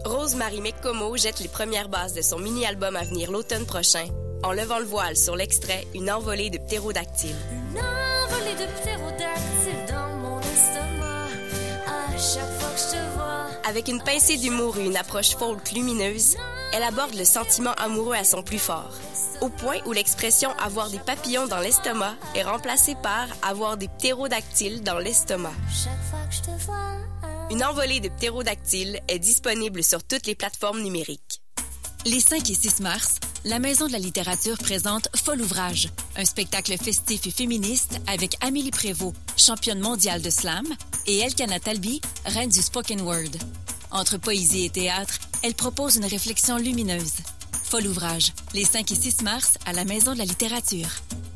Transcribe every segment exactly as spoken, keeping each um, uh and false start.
Rose-Marie McComo jette les premières bases de son mini-album à venir l'automne prochain, en levant le voile sur l'extrait « Une envolée de ptérodactyles ». Une envolée de ptérodactyles dans mon estomac, à chaque fois que je te vois. Avec une pincée d'humour et une approche folk lumineuse, elle aborde le sentiment amoureux à son plus fort, au point où l'expression « avoir des papillons dans l'estomac » est remplacée par « avoir des ptérodactyles dans l'estomac ». Chaque fois que je te vois. Une envolée de ptérodactyles est disponible sur toutes les plateformes numériques. Les cinq et six mars, la Maison de la littérature présente Fol ouvrage, un spectacle festif et féministe avec Amélie Prévost, championne mondiale de slam, et Elkana Talbi, reine du spoken word. Entre poésie et théâtre, elle propose une réflexion lumineuse. Fol ouvrage, les cinq et six mars à la Maison de la littérature.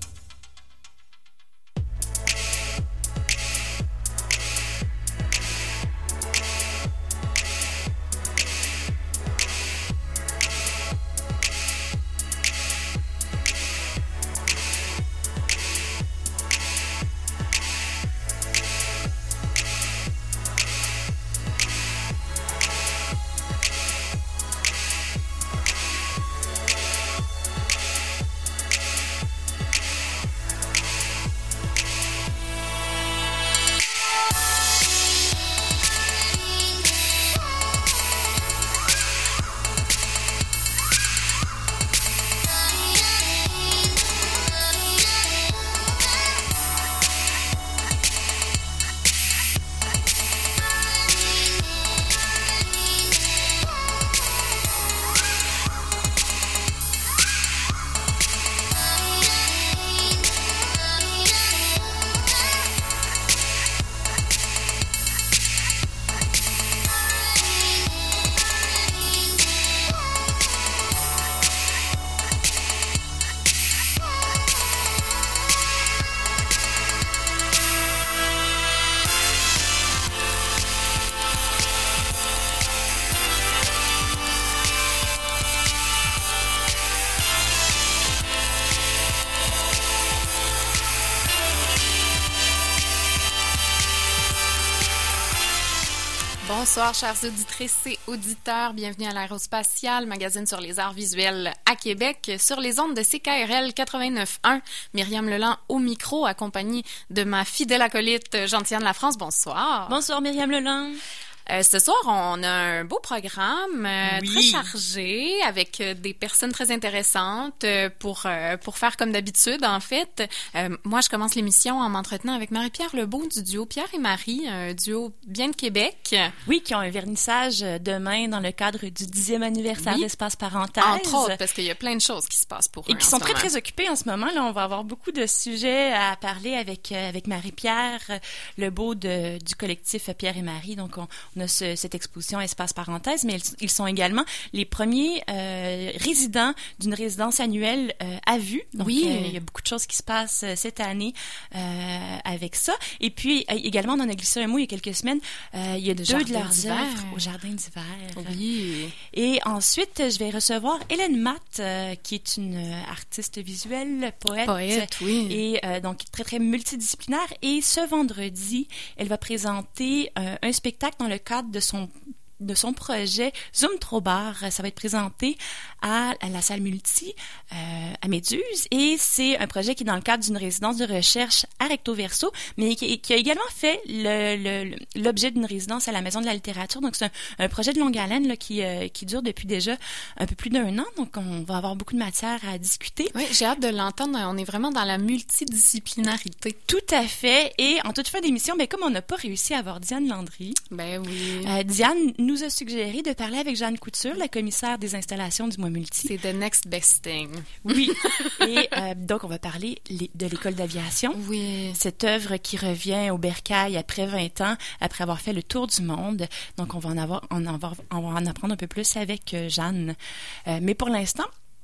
Bonsoir, chères auditrices et auditeurs. Bienvenue à l'Aérospatiale, magazine sur les arts visuels à Québec, sur les ondes de C K R L quatre-vingt-neuf point un. Myriam Leland au micro, accompagnée de ma fidèle acolyte Gentiane Lafrance. Bonsoir. Bonsoir, Myriam Leland. Euh, ce soir, on a un beau programme euh, oui. très chargé avec euh, des personnes très intéressantes euh, pour euh, pour faire comme d'habitude. En fait, euh, moi, je commence l'émission en m'entretenant avec Marie-Pierre Lebeau du duo Pierre et Marie, un duo bien de Québec. Oui, qui ont un vernissage demain dans le cadre du dixième anniversaire oui. d'Espace Parenthèse. Entre autres, parce qu'il y a plein de choses qui se passent pour eux. Et qui sont très, très occupés en ce moment. Là, on va avoir beaucoup de sujets à parler avec, euh, avec Marie-Pierre Lebeau de, du collectif Pierre et Marie. Donc, on, on a ce, cette exposition Espace Parenthèse, mais ils, ils sont également les premiers euh, résidents d'une résidence annuelle euh, à vue. Donc, oui. euh, il y a beaucoup de choses qui se passent euh, cette année euh, avec ça. Et puis, euh, également, on en a glissé un mot il y a quelques semaines. Euh, il y a deux de leurs œuvres au Jardin d'hiver. Oui. Et ensuite, je vais recevoir Hélène Matt, euh, qui est une artiste visuelle, poète. Poète, oui. Et euh, donc, très, très multidisciplinaire. Et ce vendredi, elle va présenter euh, un spectacle dans le cadre de son de son projet Zoom Trop Bar. Ça va être présenté à, à la salle multi euh, à Méduse, et c'est un projet qui est dans le cadre d'une résidence de recherche à Recto Verso, mais qui, qui a également fait le, le, l'objet d'une résidence à la Maison de la littérature. Donc c'est un, un projet de longue haleine là, qui, euh, qui dure depuis déjà un peu plus d'un an, donc on va avoir beaucoup de matière à discuter. Oui, j'ai hâte de l'entendre. On est vraiment dans la multidisciplinarité. Tout à fait. Et en toute fin d'émission, ben, comme on n'a pas réussi à avoir Diane Landry, ben oui. euh, Diane nous a suggéré de parler avec Jeanne Couture, la commissaire des installations du Mois Multi. C'est the next best thing. Oui. Et euh, donc, on va parler de l'école d'aviation. Oui. Cette œuvre qui revient au bercail après vingt ans, après avoir fait le tour du monde. Donc, on va en avoir, on en, va, on va en apprendre un peu plus avec euh, Jeanne. Euh, mais pour l'instant,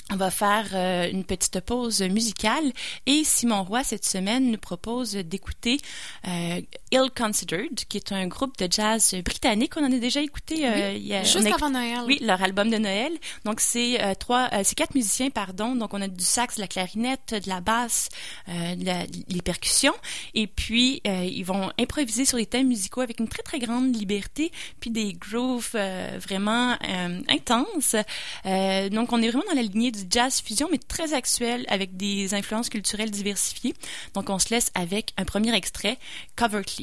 On va faire euh, une petite pause musicale et Simon Roy, cette semaine, nous propose d'écouter euh, Ill Considered, qui est un groupe de jazz britannique. On en a déjà écouté. Euh, oui, il y a, juste on a, avant Noël. Oui, leur album de Noël. Donc, c'est euh, trois, euh, c'est quatre musiciens, pardon. Donc, on a du sax, de la clarinette, de la basse, euh, de la, les percussions. Et puis, euh, ils vont improviser sur des thèmes musicaux avec une très, très grande liberté, puis des grooves euh, vraiment euh, intenses. Euh, donc, on est vraiment dans la lignée du jazz fusion, mais très actuel, avec des influences culturelles diversifiées. Donc, on se laisse avec un premier extrait, Covertly.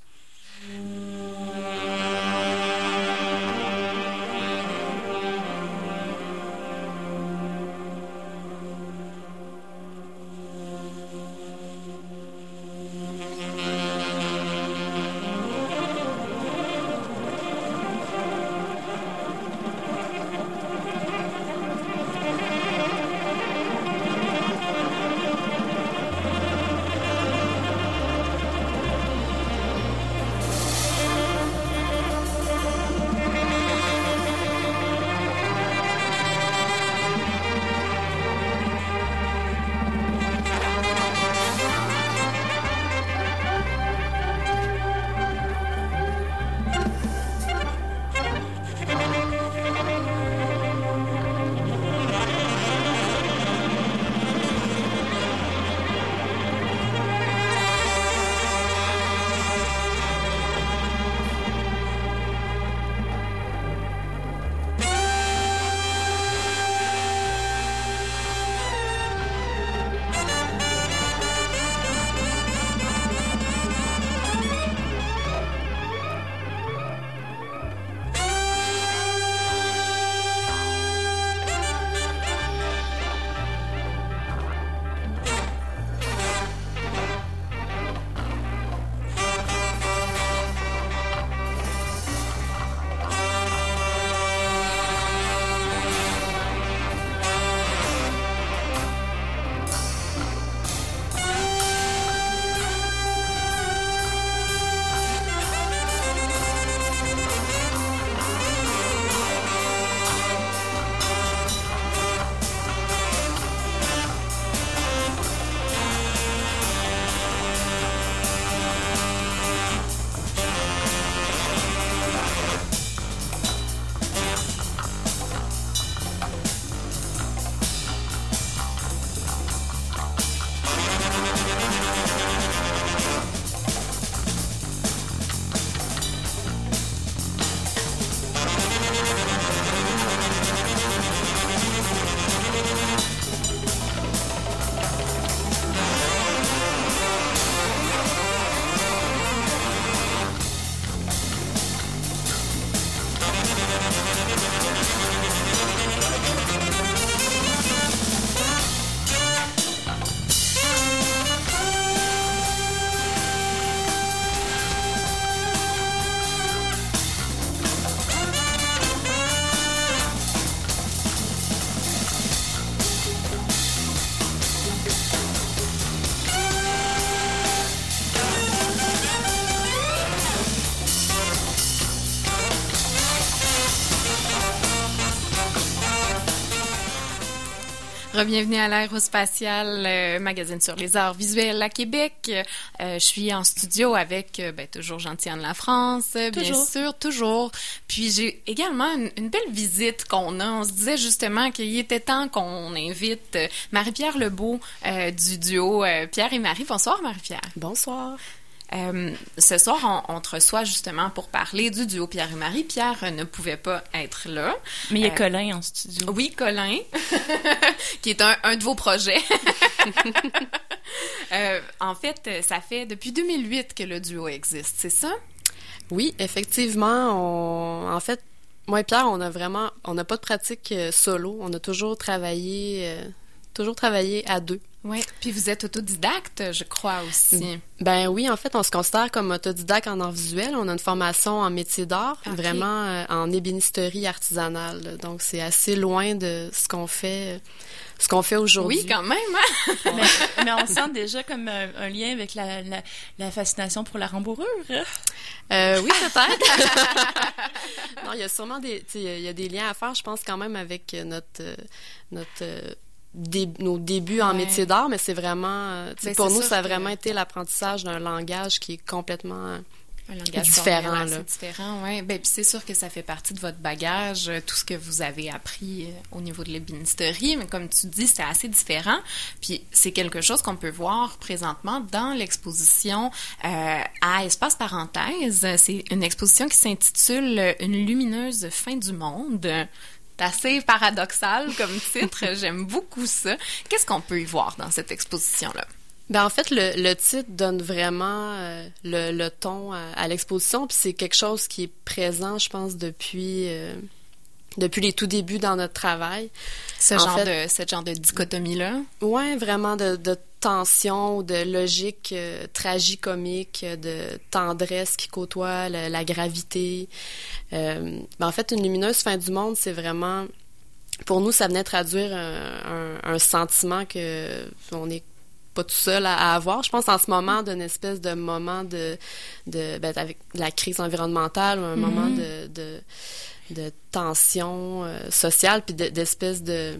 Bienvenue à l'Aérospatial, euh, magazine sur les arts visuels à Québec. Euh, je suis en studio avec, euh, ben, toujours Gentiane Lafrance, bien toujours. sûr, toujours. Puis j'ai également une, une belle visite qu'on a. On se disait justement qu'il était temps qu'on invite euh, Marie-Pierre Lebeau euh, du duo euh, Pierre et Marie. Bonsoir Marie-Pierre. Bonsoir. Euh, ce soir, on, on te reçoit justement pour parler du duo Pierre et Marie. Pierre euh, ne pouvait pas être là. Mais il y a euh, Colin en studio. Oui, Colin, qui est un, un de vos projets. euh, en fait, ça fait depuis deux mille huit que le duo existe, c'est ça? Oui, effectivement. On... En fait, moi et Pierre, on a vraiment... On n'a pas de pratique euh, solo. On a toujours travaillé... Euh... toujours travaillé à deux. Oui, puis vous êtes autodidacte, je crois aussi. Ben oui, en fait, on se considère comme autodidacte en art visuel. On a une formation en métier d'art, okay. vraiment euh, en ébénisterie artisanale. Donc, c'est assez loin de ce qu'on fait ce qu'on fait aujourd'hui. Oui, quand même, hein? mais, mais on sent déjà comme un, un lien avec la, la, la fascination pour la rembourrure. Euh, oui, peut-être. Non, il y a sûrement des, tu sais, il y a des liens à faire, je pense, quand même, avec notre, notre dé, nos débuts en ouais. métier d'art, mais c'est vraiment, tu sais, pour nous, ça a vraiment que... été l'apprentissage d'un langage qui est complètement un langage différent, là. C'est différent, oui. Ben, puis c'est sûr que ça fait partie de votre bagage, tout ce que vous avez appris euh, au niveau de l'ébénisterie, mais comme tu dis, c'est assez différent. Puis c'est quelque chose qu'on peut voir présentement dans l'exposition euh, à Espace Parenthèse. C'est une exposition qui s'intitule « Une lumineuse fin du monde ». C'est assez paradoxal comme titre, j'aime beaucoup ça. Qu'est-ce qu'on peut y voir dans cette exposition-là? Ben en fait, le, le titre donne vraiment euh, le, le ton à, à l'exposition, puis c'est quelque chose qui est présent, je pense, depuis euh, depuis les tout débuts dans notre travail. Ce en genre fait, de cette genre de dichotomie-là. Ouais, vraiment de, de tension, de logique euh, tragicomique, de tendresse qui côtoie la, la gravité. Euh, ben en fait, une lumineuse fin du monde, c'est vraiment, pour nous, ça venait traduire un, un, un sentiment que on est pas tout seul à, à avoir. Je pense en ce moment d'une espèce de moment de, de ben, avec la crise environnementale, un mm-hmm. moment de, de, de tension euh, sociale, puis de, d'espèce de,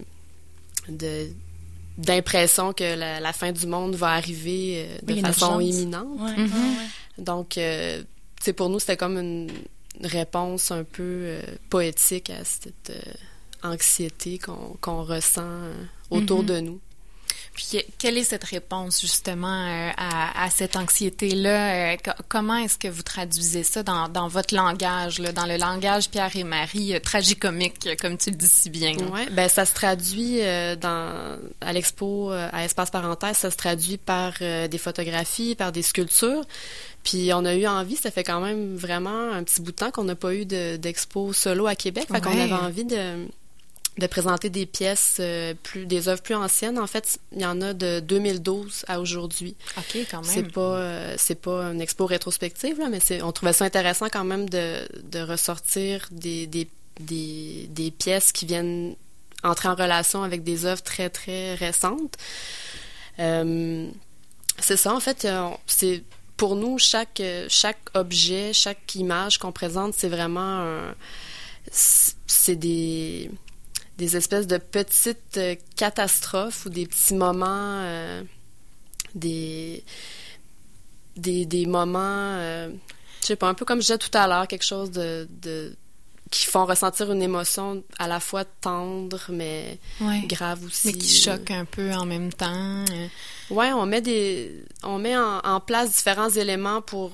de d'impression que la, la fin du monde va arriver euh, de oui, façon imminente. Ouais, mm-hmm. ouais. Donc, euh, tu sais, pour nous, c'était comme une réponse un peu euh, poétique à cette euh, anxiété qu'on, qu'on ressent euh, autour mm-hmm. de nous. Puis, quelle est cette réponse, justement, euh, à, à cette anxiété-là? Euh, co- comment est-ce que vous traduisez ça dans, dans votre langage, là, dans le langage Pierre et Marie, euh, tragicomique, comme tu le dis si bien? Oui, ben ça se traduit euh, dans à l'expo euh, à Espace Parenthèse, ça se traduit par euh, des photographies, par des sculptures. Puis on a eu envie, ça fait quand même vraiment un petit bout de temps qu'on n'a pas eu de, d'expo solo à Québec, fait ouais. qu'on avait envie de... de présenter des pièces, euh, plus des œuvres plus anciennes. En fait, il y en a de deux mille douze à aujourd'hui. OK, quand même. C'est pas, euh, c'est pas une expo rétrospective, là, mais c'est, on trouvait ça intéressant quand même de, de ressortir des, des, des, des pièces qui viennent entrer en relation avec des œuvres très, très récentes. Euh, c'est ça, en fait, c'est... Pour nous, chaque, chaque objet, chaque image qu'on présente, c'est vraiment un... C'est des... des espèces de petites euh, catastrophes ou des petits moments, euh, des, des, des moments, euh, je sais pas, un peu comme je disais tout à l'heure, quelque chose de, de qui font ressentir une émotion à la fois tendre, mais ouais. grave aussi. Mais qui choque un peu en même temps. Ouais, on met des, on met en, en place différents éléments pour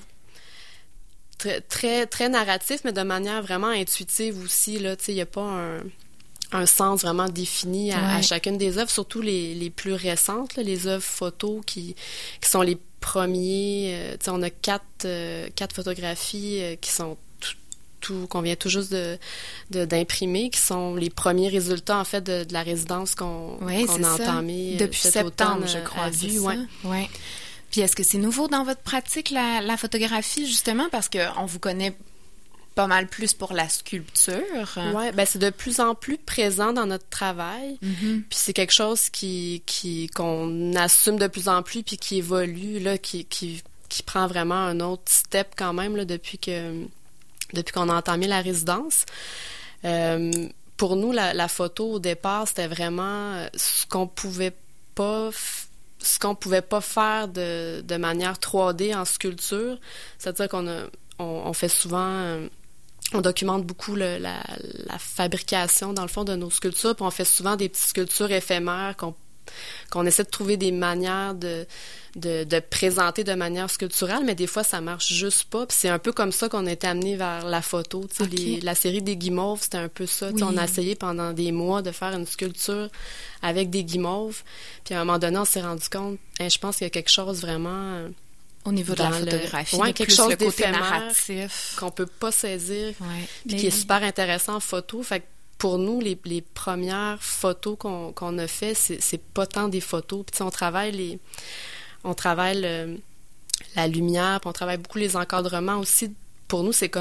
très, très, très narratif, mais de manière vraiment intuitive aussi, là, tu sais, il y a pas un... un sens vraiment défini à, ouais. à chacune des œuvres, surtout les, les plus récentes, là, les œuvres photos qui, qui sont les premiers. Euh, on a quatre, euh, quatre photographies euh, qui sont tout, tout, qu'on vient tout juste de, de, d'imprimer, qui sont les premiers résultats, en fait, de, de la résidence qu'on, ouais, qu'on a entamée depuis cet septembre, automne, je crois. à vue, ouais. Ouais. Puis est-ce que c'est nouveau dans votre pratique, la, la photographie, justement, parce qu'on vous connaît pas mal plus pour la sculpture. Oui, ben c'est de plus en plus présent dans notre travail. Mm-hmm. Puis c'est quelque chose qui, qui qu'on assume de plus en plus puis qui évolue, là, qui, qui, qui prend vraiment un autre step quand même là, depuis que depuis qu'on a entamé la résidence. Euh, pour nous, la, la photo au départ, c'était vraiment ce qu'on pouvait pas ce qu'on pouvait pas faire de, de manière trois D en sculpture. C'est-à-dire qu'on a on, on fait souvent on documente beaucoup le, la, la fabrication, dans le fond, de nos sculptures, puis on fait souvent des petites sculptures éphémères qu'on, qu'on essaie de trouver des manières de, de, de présenter de manière sculpturale, mais des fois, ça marche juste pas. Puis c'est un peu comme ça qu'on a été amené vers la photo. Tu sais, okay. les, la série des guimauves, c'était un peu ça. Oui. Tu sais, on a essayé pendant des mois de faire une sculpture avec des guimauves, puis à un moment donné, on s'est rendu compte, hein, je pense qu'il y a quelque chose vraiment... Au niveau de la photographie, le, ouais, quelque chose le côté d'éphémère narratif qu'on peut pas saisir, ouais. puis qui est super intéressant en photo. Fait que pour nous, les, les premières photos qu'on, qu'on a fait, c'est, c'est pas tant des photos. Puis on travaille les, on travaille le, la lumière, puis on travaille beaucoup les encadrements aussi. Pour nous, c'est comme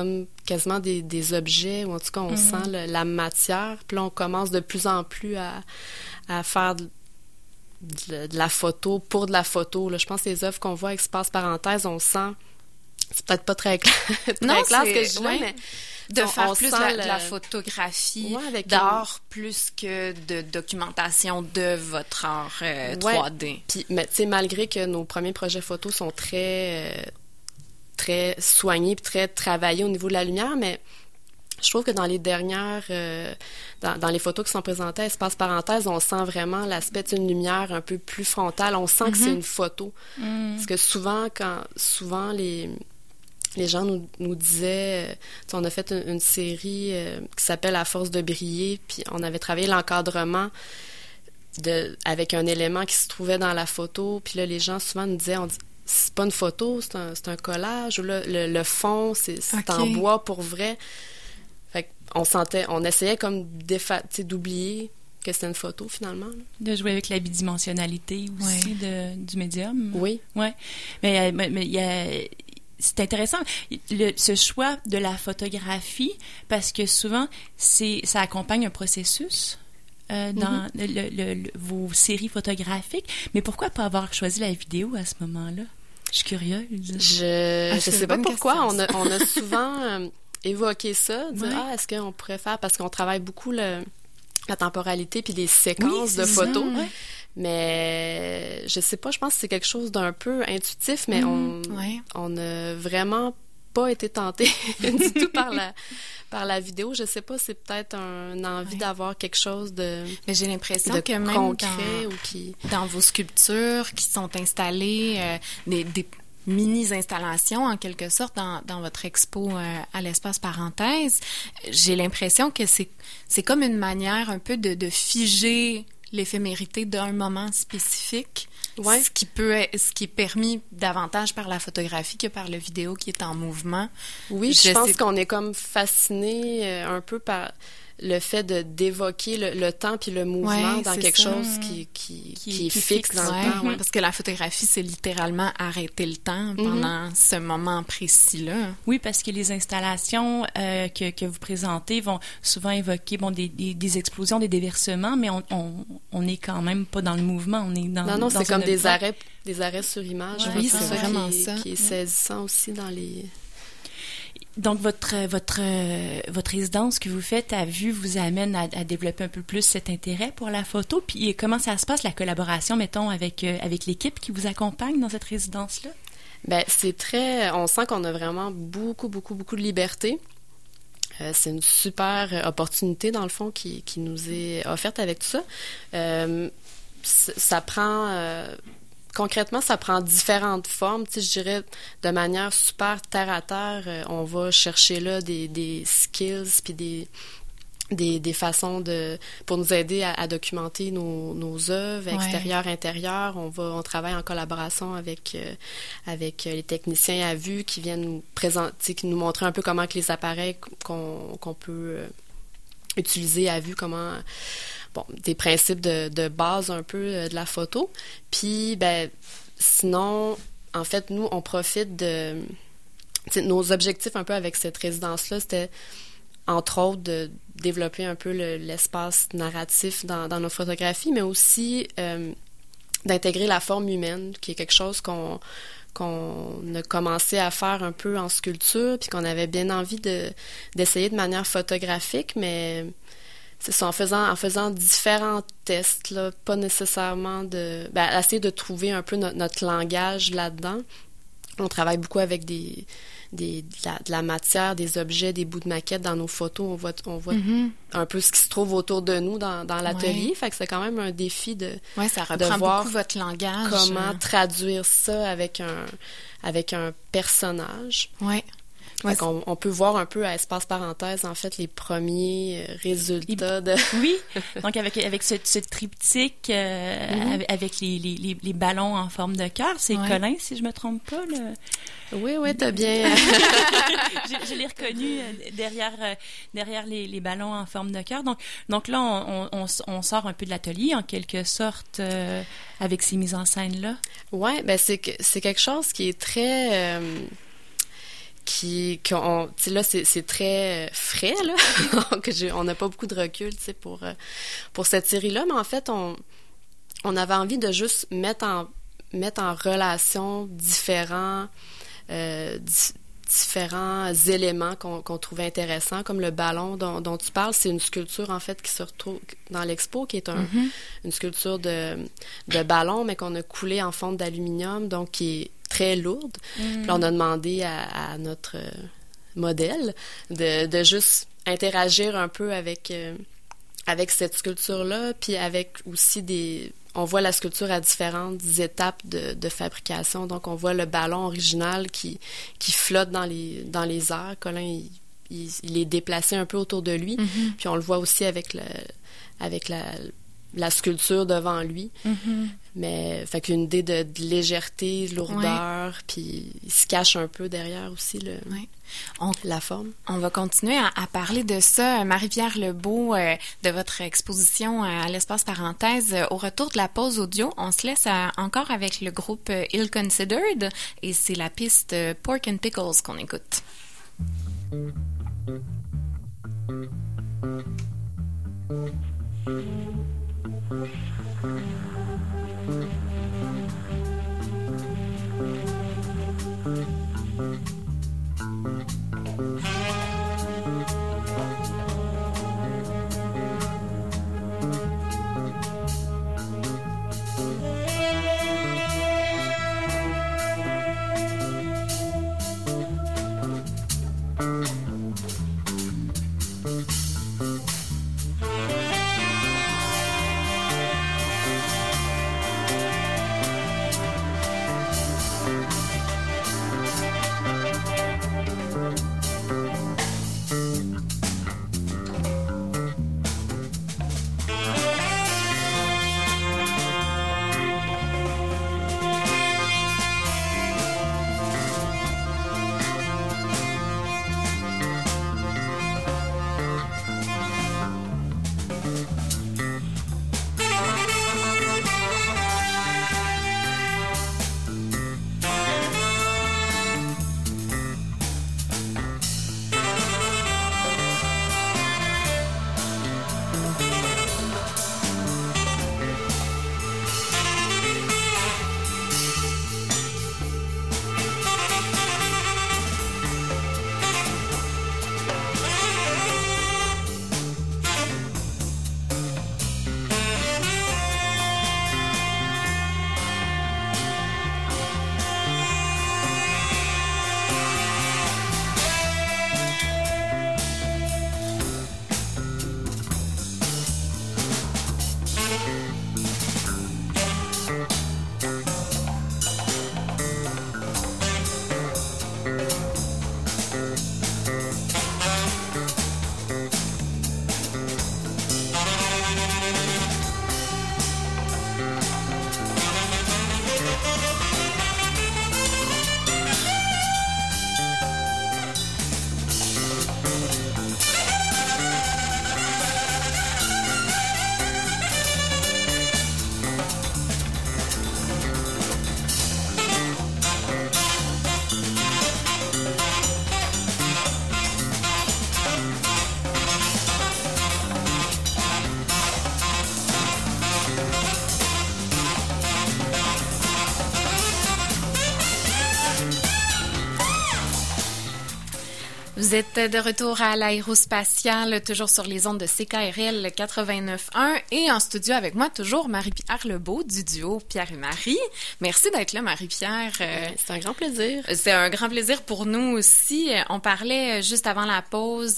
quasiment des, des objets, ou en tout cas, on mm-hmm. sent le, la matière. Puis là, on commence de plus en plus à, à faire de, de, de la photo pour de la photo. Là. Je pense que les œuvres qu'on voit avec espace parenthèse, on sent... C'est peut-être pas très clair, très non, clair ce que je dis, ouais, mais... De on, faire on plus de la, le... de la photographie ouais, d'art une... plus que de documentation de votre art euh, ouais. trois D. Puis, mais tu sais, malgré que nos premiers projets photos sont très, euh, très soignés puis très travaillés au niveau de la lumière, mais je trouve que dans les dernières, euh, dans, dans les photos qui sont présentées à espace parenthèse, on sent vraiment l'aspect d'une lumière un peu plus frontale. On sent mm-hmm. que c'est une photo. Mm. Parce que souvent, quand, souvent les... Les gens nous, nous disaient, on a fait une, une série euh, qui s'appelle « À force de briller », puis on avait travaillé l'encadrement de, avec un élément qui se trouvait dans la photo, puis là, les gens souvent nous disaient, on dit, c'est pas une photo, c'est un, c'est un collage, ou là, le, le fond, c'est, c'est okay. en bois pour vrai. Fait qu'on sentait, on essayait comme d'effa- d'oublier que c'était une photo, finalement. De jouer avec la bidimensionnalité aussi ouais. de, du médium. Oui. Oui. Mais il mais, y a... C'est intéressant, le, ce choix de la photographie, parce que souvent, c'est, ça accompagne un processus euh, dans mm-hmm. le, le, le, vos séries photographiques. Mais pourquoi pas avoir choisi la vidéo à ce moment-là? Je suis curieuse. Je ah, je sais pas pourquoi. On a, on a souvent euh, évoqué ça, dire, ouais. ah, est-ce qu'on pourrait faire, parce qu'on travaille beaucoup le, la temporalité puis les séquences oui, de photos. Ça, ouais. Mais je sais pas, je pense que c'est quelque chose d'un peu intuitif, mais mmh, on ouais. on n'a vraiment pas été tenté du tout par la par la vidéo. Je sais pas, c'est peut-être un envie ouais. d'avoir quelque chose de mais j'ai l'impression de que même concret dans, ou qui dans vos sculptures qui sont installées euh, des, des mini-installations, en quelque sorte, dans, dans votre expo euh, à l'espace parenthèse, j'ai l'impression que c'est c'est comme une manière un peu de, de figer l'éphémérité d'un moment spécifique, ouais. ce qui peut être, ce qui est permis davantage par la photographie que par la vidéo qui est en mouvement. Oui, je, je pense sais... qu'on est comme fasciné euh, un peu par le fait de d'évoquer le, le temps puis le mouvement ouais, dans quelque ça. chose qui qui, qui, qui est qui fixe, fixe dans ouais. le temps. Ouais. Parce que la photographie, c'est littéralement arrêter le temps pendant mm-hmm. ce moment précis-là. Oui, parce que les installations euh, que, que vous présentez vont souvent évoquer bon des, des, des explosions, des déversements, mais on, on, on est quand même pas dans le mouvement. On est dans non, non, dans c'est comme des arrêts, des arrêts sur image. Ouais, oui, c'est ça vraiment qui, ça. Qui est saisissant aussi dans les... Donc, votre, votre, votre résidence que vous faites à Vue vous amène à, à développer un peu plus cet intérêt pour la photo. Puis, comment ça se passe, la collaboration, mettons, avec, avec l'équipe qui vous accompagne dans cette résidence-là? Bien, c'est très... On sent qu'on a vraiment beaucoup, beaucoup, beaucoup de liberté. Euh, c'est une super opportunité, dans le fond, qui, qui nous est offerte avec tout ça. Euh, ça prend... Euh, Concrètement, ça prend différentes formes. Tu sais, je dirais de manière super terre-à-terre, euh, on va chercher là des, des skills puis des, des, des façons de pour nous aider à, à documenter nos, nos œuvres, ouais. extérieures, intérieures. On va, on travaille en collaboration avec, euh, avec les techniciens à vue qui viennent nous présenter, qui nous montrer un peu comment que les appareils qu'on, qu'on peut euh, utiliser à vue, comment... Bon, des principes de, de base un peu euh, de la photo. Puis, ben, sinon, en fait, nous, on profite de... Nos objectifs un peu avec cette résidence-là, c'était, entre autres, de développer un peu le, l'espace narratif dans, dans nos photographies, mais aussi euh, d'intégrer la forme humaine, qui est quelque chose qu'on, qu'on a commencé à faire un peu en sculpture, puis qu'on avait bien envie de, d'essayer de manière photographique, mais... C'est ça, en faisant, en faisant différents tests, là, pas nécessairement de... Ben, essayer de trouver un peu notre, notre langage là-dedans. On travaille beaucoup avec des, des, de, la, de la matière, des objets, des bouts de maquette dans nos photos. On voit, on voit mm-hmm. un peu ce qui se trouve autour de nous dans, dans l'atelier. Ouais. Fait que c'est quand même un défi de, ouais, ça reprend de voir beaucoup votre langage. Comment traduire ça avec un, avec un personnage. Ouais. Ouais, on, on peut voir un peu à espace parenthèse, en fait, les premiers résultats de... Oui, donc avec, avec ce, ce triptyque, euh, mm-hmm. avec les, les, les ballons en forme de cœur, c'est ouais. Colin, si je me trompe pas. Le... Oui, oui, t'as bien... je, je l'ai reconnu derrière, derrière les, les ballons en forme de cœur. Donc, donc là, on, on, on sort un peu de l'atelier, en quelque sorte, euh, avec ces mises en scène-là. Oui, ben c'est, c'est quelque chose qui est très... Euh, qui, qui ont, tu sais, là, c'est, c'est très frais, là. Donc, j'ai, on n'a pas beaucoup de recul, tu sais, pour, pour cette série-là. Mais en fait, on, on avait envie de juste mettre en, mettre en relation différents, euh, di- différents éléments qu'on, qu'on trouvait intéressants, comme le ballon dont, dont tu parles. C'est une sculpture, en fait, qui se retrouve dans l'expo, qui est un, mm-hmm. une sculpture de, de ballon, mais qu'on a coulé en fonte d'aluminium, donc qui est très lourde. Mm. Puis là, on a demandé à, à notre euh, modèle de, de juste interagir un peu avec, euh, avec cette sculpture-là, puis avec aussi des... On voit la sculpture à différentes étapes de, de fabrication. Donc, on voit le ballon original qui, qui flotte dans les, dans les airs. Colin, il, il, il est déplacé un peu autour de lui. Mm-hmm. Puis, on le voit aussi avec, le, avec la, la sculpture devant lui. Mm-hmm. Mais, fait qu'une idée de, de légèreté, de lourdeur, ouais. Puis il se cache un peu derrière aussi le, ouais. on, la forme. On va continuer à, à parler de ça. Marie-Pierre Lebeau, euh, de votre exposition à l'espace parenthèse. Au retour de la pause audio, on se laisse à, encore avec le groupe Ill Considered et c'est la piste Pork and Pickles qu'on écoute. Vous êtes de retour à l'aérospatiale, toujours sur les ondes de C K R L quatre-vingt-neuf point un et en studio avec moi, toujours Marie-Pierre Lebeau du duo Pierre et Marie. Merci d'être là, Marie-Pierre. C'est un grand plaisir. C'est un grand plaisir pour nous aussi. On parlait juste avant la pause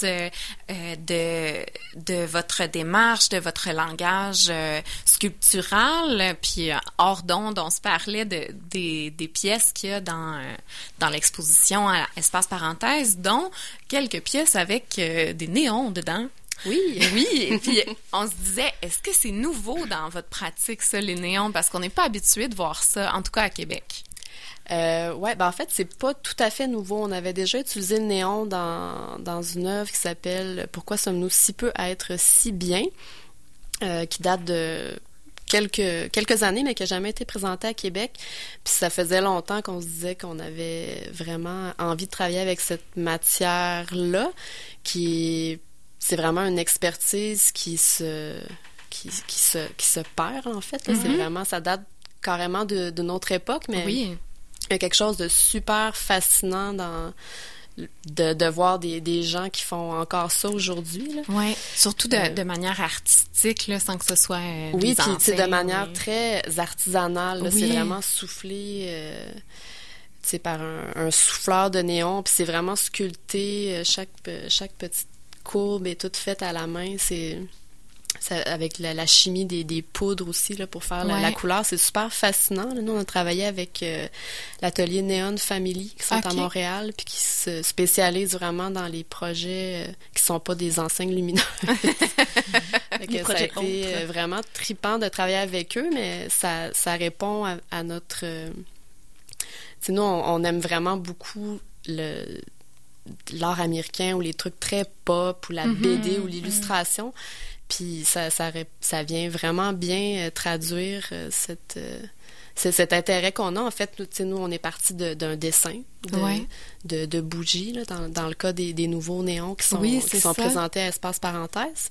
de, de votre démarche, de votre langage sculptural, puis hors d'onde, on se parlait de, des, des pièces qu'il y a dans, dans l'exposition à Espace Parenthèse, dont quelques pièces avec euh, des néons dedans. Oui. Oui, et puis on se disait, est-ce que c'est nouveau dans votre pratique, ça, les néons? Parce qu'on n'est pas habitué de voir ça, en tout cas à Québec. Euh, ouais, ben en fait, c'est pas tout à fait nouveau. On avait déjà utilisé le néon dans, dans une œuvre qui s'appelle « Pourquoi sommes-nous si peu à être si bien ?» euh, qui date de quelques quelques années, mais qui n'a jamais été présenté à Québec. Puis ça faisait longtemps qu'on se disait qu'on avait vraiment envie de travailler avec cette matière-là, qui c'est vraiment une expertise qui se qui, qui se qui se perd en fait. Là. Mm-hmm. C'est vraiment, ça date carrément de, de notre époque, mais oui. Il y a quelque chose de super fascinant dans De, de voir des, des gens qui font encore ça aujourd'hui. Oui, surtout de, euh, de manière artistique, là, sans que ce soit euh, oui, puis tu sais, de manière oui. très artisanale. Là, oui. C'est vraiment soufflé euh, tu sais, par un, un souffleur de néon, puis c'est vraiment sculpté, chaque, chaque petite courbe est toute faite à la main. C'est... Ça, avec la, la chimie des, des poudres aussi là, pour faire ouais. la, la couleur, c'est super fascinant. Là, nous, on a travaillé avec euh, l'atelier Neon Family qui sont okay. à Montréal puis qui se spécialisent vraiment dans les projets euh, qui sont pas des enseignes lumineuses. que ça a été euh, vraiment trippant de travailler avec eux, mais ça, ça répond à, à notre... Euh... Nous, on, on aime vraiment beaucoup le... l'art américain ou les trucs très pop ou la mm-hmm. B D ou l'illustration. Mm-hmm. Puis ça, ça, ça vient vraiment bien euh, traduire euh, cette, euh, cet intérêt qu'on a. En fait, nous, nous on est parti de, d'un dessin de, ouais. de, de bougies, là, dans, dans le cas des, des nouveaux néons qui sont, oui, qui sont présentés à Espace Parenthèse.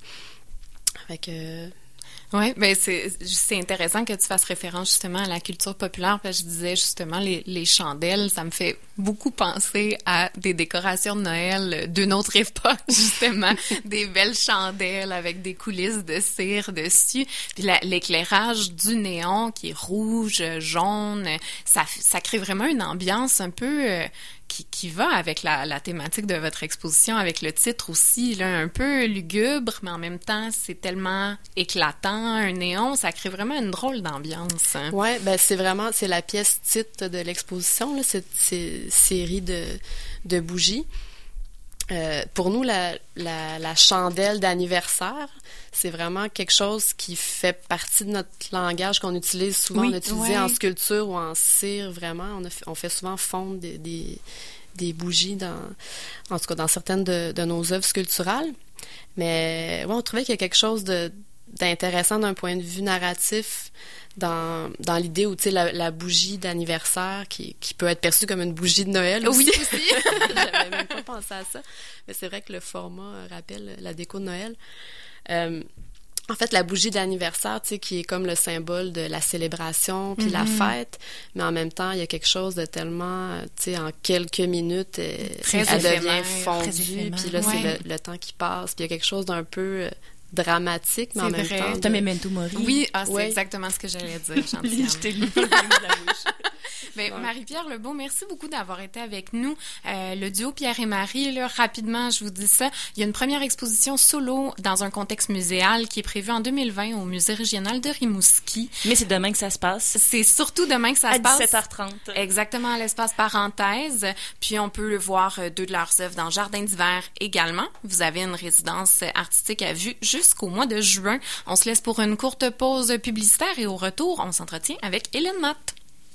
Fait que... Oui, bien, c'est, c'est intéressant que tu fasses référence justement à la culture populaire, parce que je disais justement les, les chandelles, ça me fait beaucoup penser à des décorations de Noël d'une autre époque, justement, des belles chandelles avec des coulisses de cire dessus, puis la, l'éclairage du néon qui est rouge, jaune, ça, ça crée vraiment une ambiance un peu... Euh, Qui, qui va avec la, la thématique de votre exposition, avec le titre aussi, là, un peu lugubre, mais en même temps, c'est tellement éclatant, un néon, ça crée vraiment une drôle d'ambiance. Hein. Oui, ben c'est vraiment, c'est la pièce titre de l'exposition, là, cette, cette série de, de bougies. Euh, pour nous, la, la, la chandelle d'anniversaire, c'est vraiment quelque chose qui fait partie de notre langage qu'on utilise souvent. Oui, on utilise ouais. en sculpture ou en cire, vraiment. On, a, on fait souvent fondre des, des, des bougies, dans, en tout cas dans certaines de, de nos œuvres sculpturales. Mais ouais, on trouvait qu'il y a quelque chose de, d'intéressant d'un point de vue narratif dans, dans l'idée où, tu sais, la, la bougie d'anniversaire qui, qui peut être perçue comme une bougie de Noël aussi. Oui, aussi. J'avais même pas pensé à ça. Mais c'est vrai que le format rappelle la déco de Noël. Euh, en fait, la bougie d'anniversaire, tu sais, qui est comme le symbole de la célébration puis mm-hmm. la fête, mais en même temps, il y a quelque chose de tellement, tu sais, en quelques minutes, elle, elle devient fondue, puis là, ouais. c'est le, le temps qui passe, puis il y a quelque chose d'un peu dramatique, mais c'est en même vrai. temps... C'est de... un memento mori. Oui, ah, c'est ouais. exactement ce que j'allais dire, Gentiane. Je t'ai lu dans la bouche. Mais ouais. Marie-Pierre Lebeau, merci beaucoup d'avoir été avec nous. Euh, le duo Pierre et Marie, là, rapidement, je vous dis ça. Il y a une première exposition solo dans un contexte muséal qui est prévue en deux mille vingt au Musée régional de Rimouski. Mais c'est demain que ça se passe. C'est surtout demain que ça à se passe. À dix-sept heures trente. Exactement, à l'espace Parenthèse. Puis on peut voir deux de leurs œuvres dans Jardin d'hiver également. Vous avez une résidence artistique à vue jusqu'au mois de juin. On se laisse pour une courte pause publicitaire et au retour, on s'entretient avec Hélène Matt.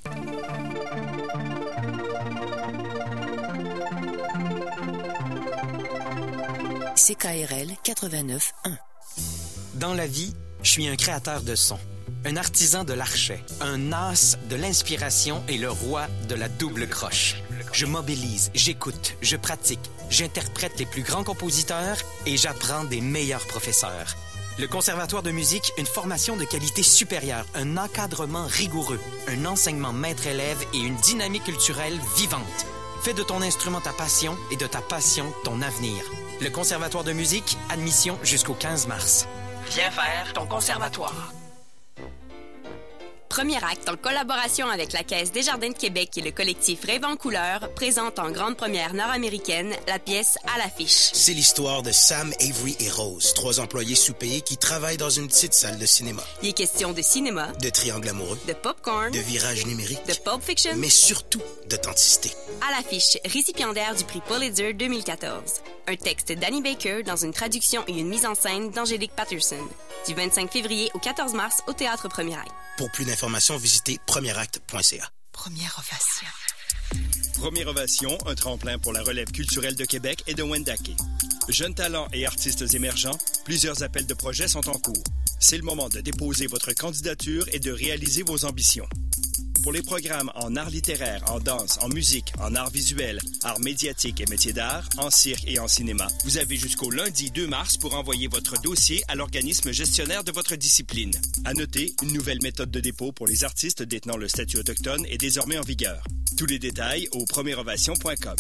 C K R L quatre-vingt-neuf un. Dans la vie, je suis un créateur de sons, un artisan de l'archet, un as de l'inspiration et le roi de la double croche. Je mobilise, j'écoute, je pratique, j'interprète les plus grands compositeurs et j'apprends des meilleurs professeurs. Le Conservatoire de musique, une formation de qualité supérieure, un encadrement rigoureux, un enseignement maître-élève et une dynamique culturelle vivante. Fais de ton instrument ta passion et de ta passion ton avenir. Le Conservatoire de musique, admission jusqu'au quinze mars. Viens faire ton conservatoire. Premier acte en collaboration avec la Caisse des Jardins de Québec et le collectif Rêve en couleur présente en grande première nord-américaine la pièce À l'affiche. C'est l'histoire de Sam, Avery et Rose, trois employés sous-payés qui travaillent dans une petite salle de cinéma. Il est question de cinéma, de triangle amoureux, de popcorn, de virage numérique, de Pulp Fiction, mais surtout d'authenticité. À l'affiche, récipiendaire du prix Pulitzer deux mille quatorze. Un texte d'Annie Baker dans une traduction et une mise en scène d'Angélique Patterson. Du vingt-cinq février au quatorze mars au Théâtre Premier Acte. Pour plus d'informations, visitez premier acte point c a. Première ovation. Première ovation, un tremplin pour la relève culturelle de Québec et de Wendake. Jeunes talents et artistes émergents, plusieurs appels de projets sont en cours. C'est le moment de déposer votre candidature et de réaliser vos ambitions. Pour les programmes en art littéraire, en danse, en musique, en art visuel, art médiatique et métiers d'art, en cirque et en cinéma, vous avez jusqu'au lundi deux mars pour envoyer votre dossier à l'organisme gestionnaire de votre discipline. À noter, une nouvelle méthode de dépôt pour les artistes détenant le statut autochtone est désormais en vigueur. Tous les détails au premier ovation point com.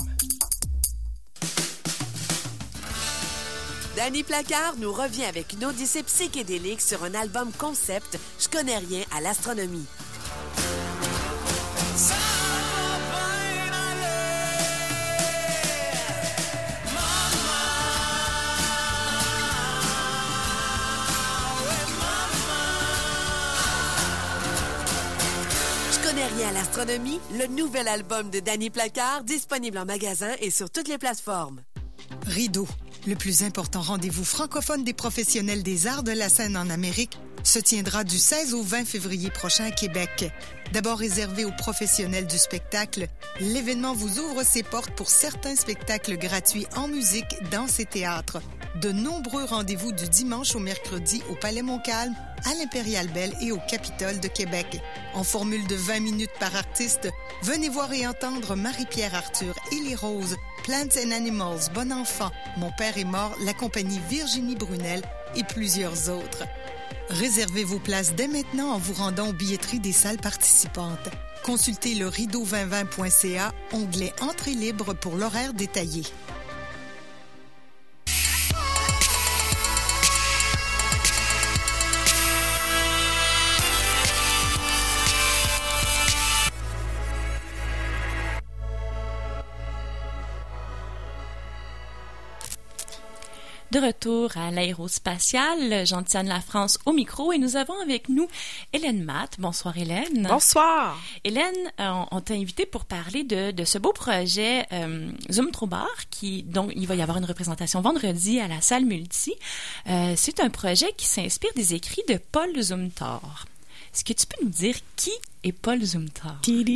Danny Placard nous revient avec une odyssée psychédélique sur un album concept « Je connais rien à l'astronomie ». Je connais rien à l'astronomie, le nouvel album de Danny Placard, disponible en magasin et sur toutes les plateformes. Rideau, le plus important rendez-vous francophone des professionnels des arts de la scène en Amérique, se tiendra du seize au vingt février prochain à Québec. D'abord réservé aux professionnels du spectacle, l'événement vous ouvre ses portes pour certains spectacles gratuits en musique, danse et théâtre. De nombreux rendez-vous du dimanche au mercredi au Palais Montcalm, à l'Impérial Belle et au Capitole de Québec. En formule de vingt minutes par artiste, venez voir et entendre Marie-Pierre Arthur et les Roses, Plants and Animals, Bon Enfant, Mon père est mort, la compagnie Virginie Brunel et plusieurs autres. Réservez vos places dès maintenant en vous rendant aux billetteries des salles participantes. Consultez le rideau vingt vingt point c a, onglet Entrée libre pour l'horaire détaillé. De retour à l'aérospatiale, Jean-Tiane Lafrance au micro et nous avons avec nous Hélène Matt. Bonsoir Hélène. Bonsoir. Hélène, euh, on t'a invité pour parler de, de ce beau projet euh, Zoom Trop Bar, qui dont il va y avoir une représentation vendredi à la salle Multi. Euh, c'est un projet qui s'inspire des écrits de Paul Zumthor. Est-ce que tu peux nous dire qui est Paul Zumthor?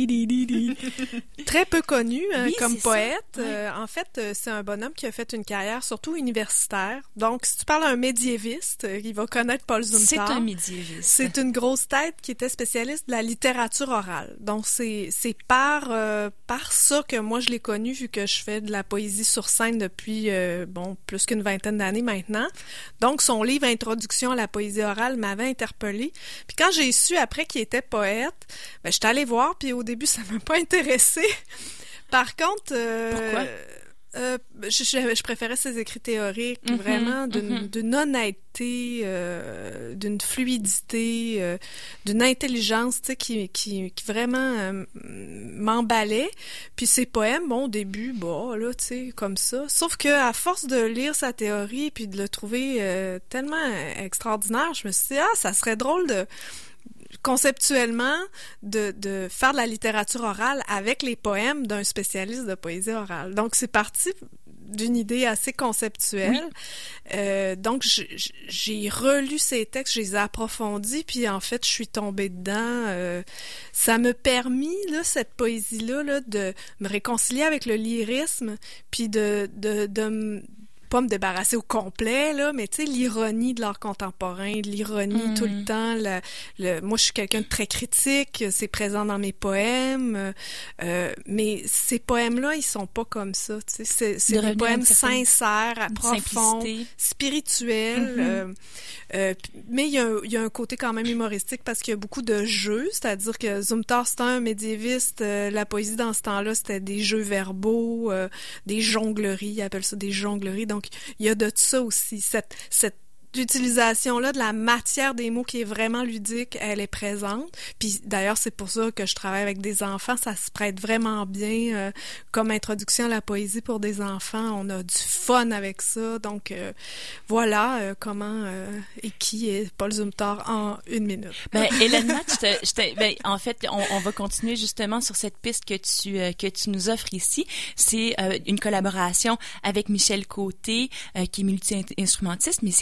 Très peu connu hein, oui, comme poète. Ouais. Euh, en fait, euh, c'est un bonhomme qui a fait une carrière surtout universitaire. Donc, si tu parles à un médiéviste, euh, il va connaître Paul Zumthor. C'est un médiéviste. C'est une grosse tête qui était spécialiste de la littérature orale. Donc, c'est, c'est par, euh, par ça que moi, je l'ai connu, vu que je fais de la poésie sur scène depuis, euh, bon, plus qu'une vingtaine d'années maintenant. Donc, son livre « Introduction à la poésie orale » m'avait interpellée. Puis quand j'ai su après qu'il était poète, ben, j'étais allée voir, puis au début, ça m'a pas intéressée. Par contre... Euh, Pourquoi? Euh, je, je, je préférais ses écrits théoriques, mm-hmm, vraiment, d'une, mm-hmm. d'une honnêteté, euh, d'une fluidité, euh, d'une intelligence, tu sais, qui, qui, qui vraiment euh, m'emballait. Puis ses poèmes, bon, au début, bon, là, tu sais, comme ça. Sauf que à force de lire sa théorie, puis de le trouver euh, tellement extraordinaire, je me suis dit, ah, ça serait drôle de... conceptuellement, de, de faire de la littérature orale avec les poèmes d'un spécialiste de poésie orale. Donc, c'est parti d'une idée assez conceptuelle. Oui. Euh, donc, j'ai, j'ai relu ces textes, je les ai approfondis, puis en fait, je suis tombée dedans. Euh, ça m'a permis, là, cette poésie-là, là, de me réconcilier avec le lyrisme, puis de... de, de pas me débarrasser au complet, là, mais tu sais, l'ironie de l'art contemporain, de l'ironie mmh. tout le temps. Le, le, moi, je suis quelqu'un de très critique, c'est présent dans mes poèmes, euh, mais ces poèmes-là, ils sont pas comme ça, tu sais. C'est, c'est de des poèmes sincères, profonds, spirituels, mmh. euh, euh, mais il y, a un, il y a un côté quand même humoristique parce qu'il y a beaucoup de jeux, c'est-à-dire que Zumthor, c'était un médiéviste, euh, la poésie dans ce temps-là, c'était des jeux verbaux, euh, des jongleries, ils appellent ça des jongleries, donc Donc, il y a de ça aussi. Cette, cette utilisation-là de la matière des mots qui est vraiment ludique, elle est présente. Puis d'ailleurs, c'est pour ça que je travaille avec des enfants. Ça se prête vraiment bien euh, comme introduction à la poésie pour des enfants. On a du fun avec ça. Donc, euh, voilà euh, comment euh, et qui est Paul Zumthor en une minute. Ben, Hélène Matt, je te, je te, ben, en fait, on, on va continuer justement sur cette piste que tu, euh, que tu nous offres ici. C'est euh, une collaboration avec Michel Côté, euh, qui est multi-instrumentiste, mais c'est aussi une collaboration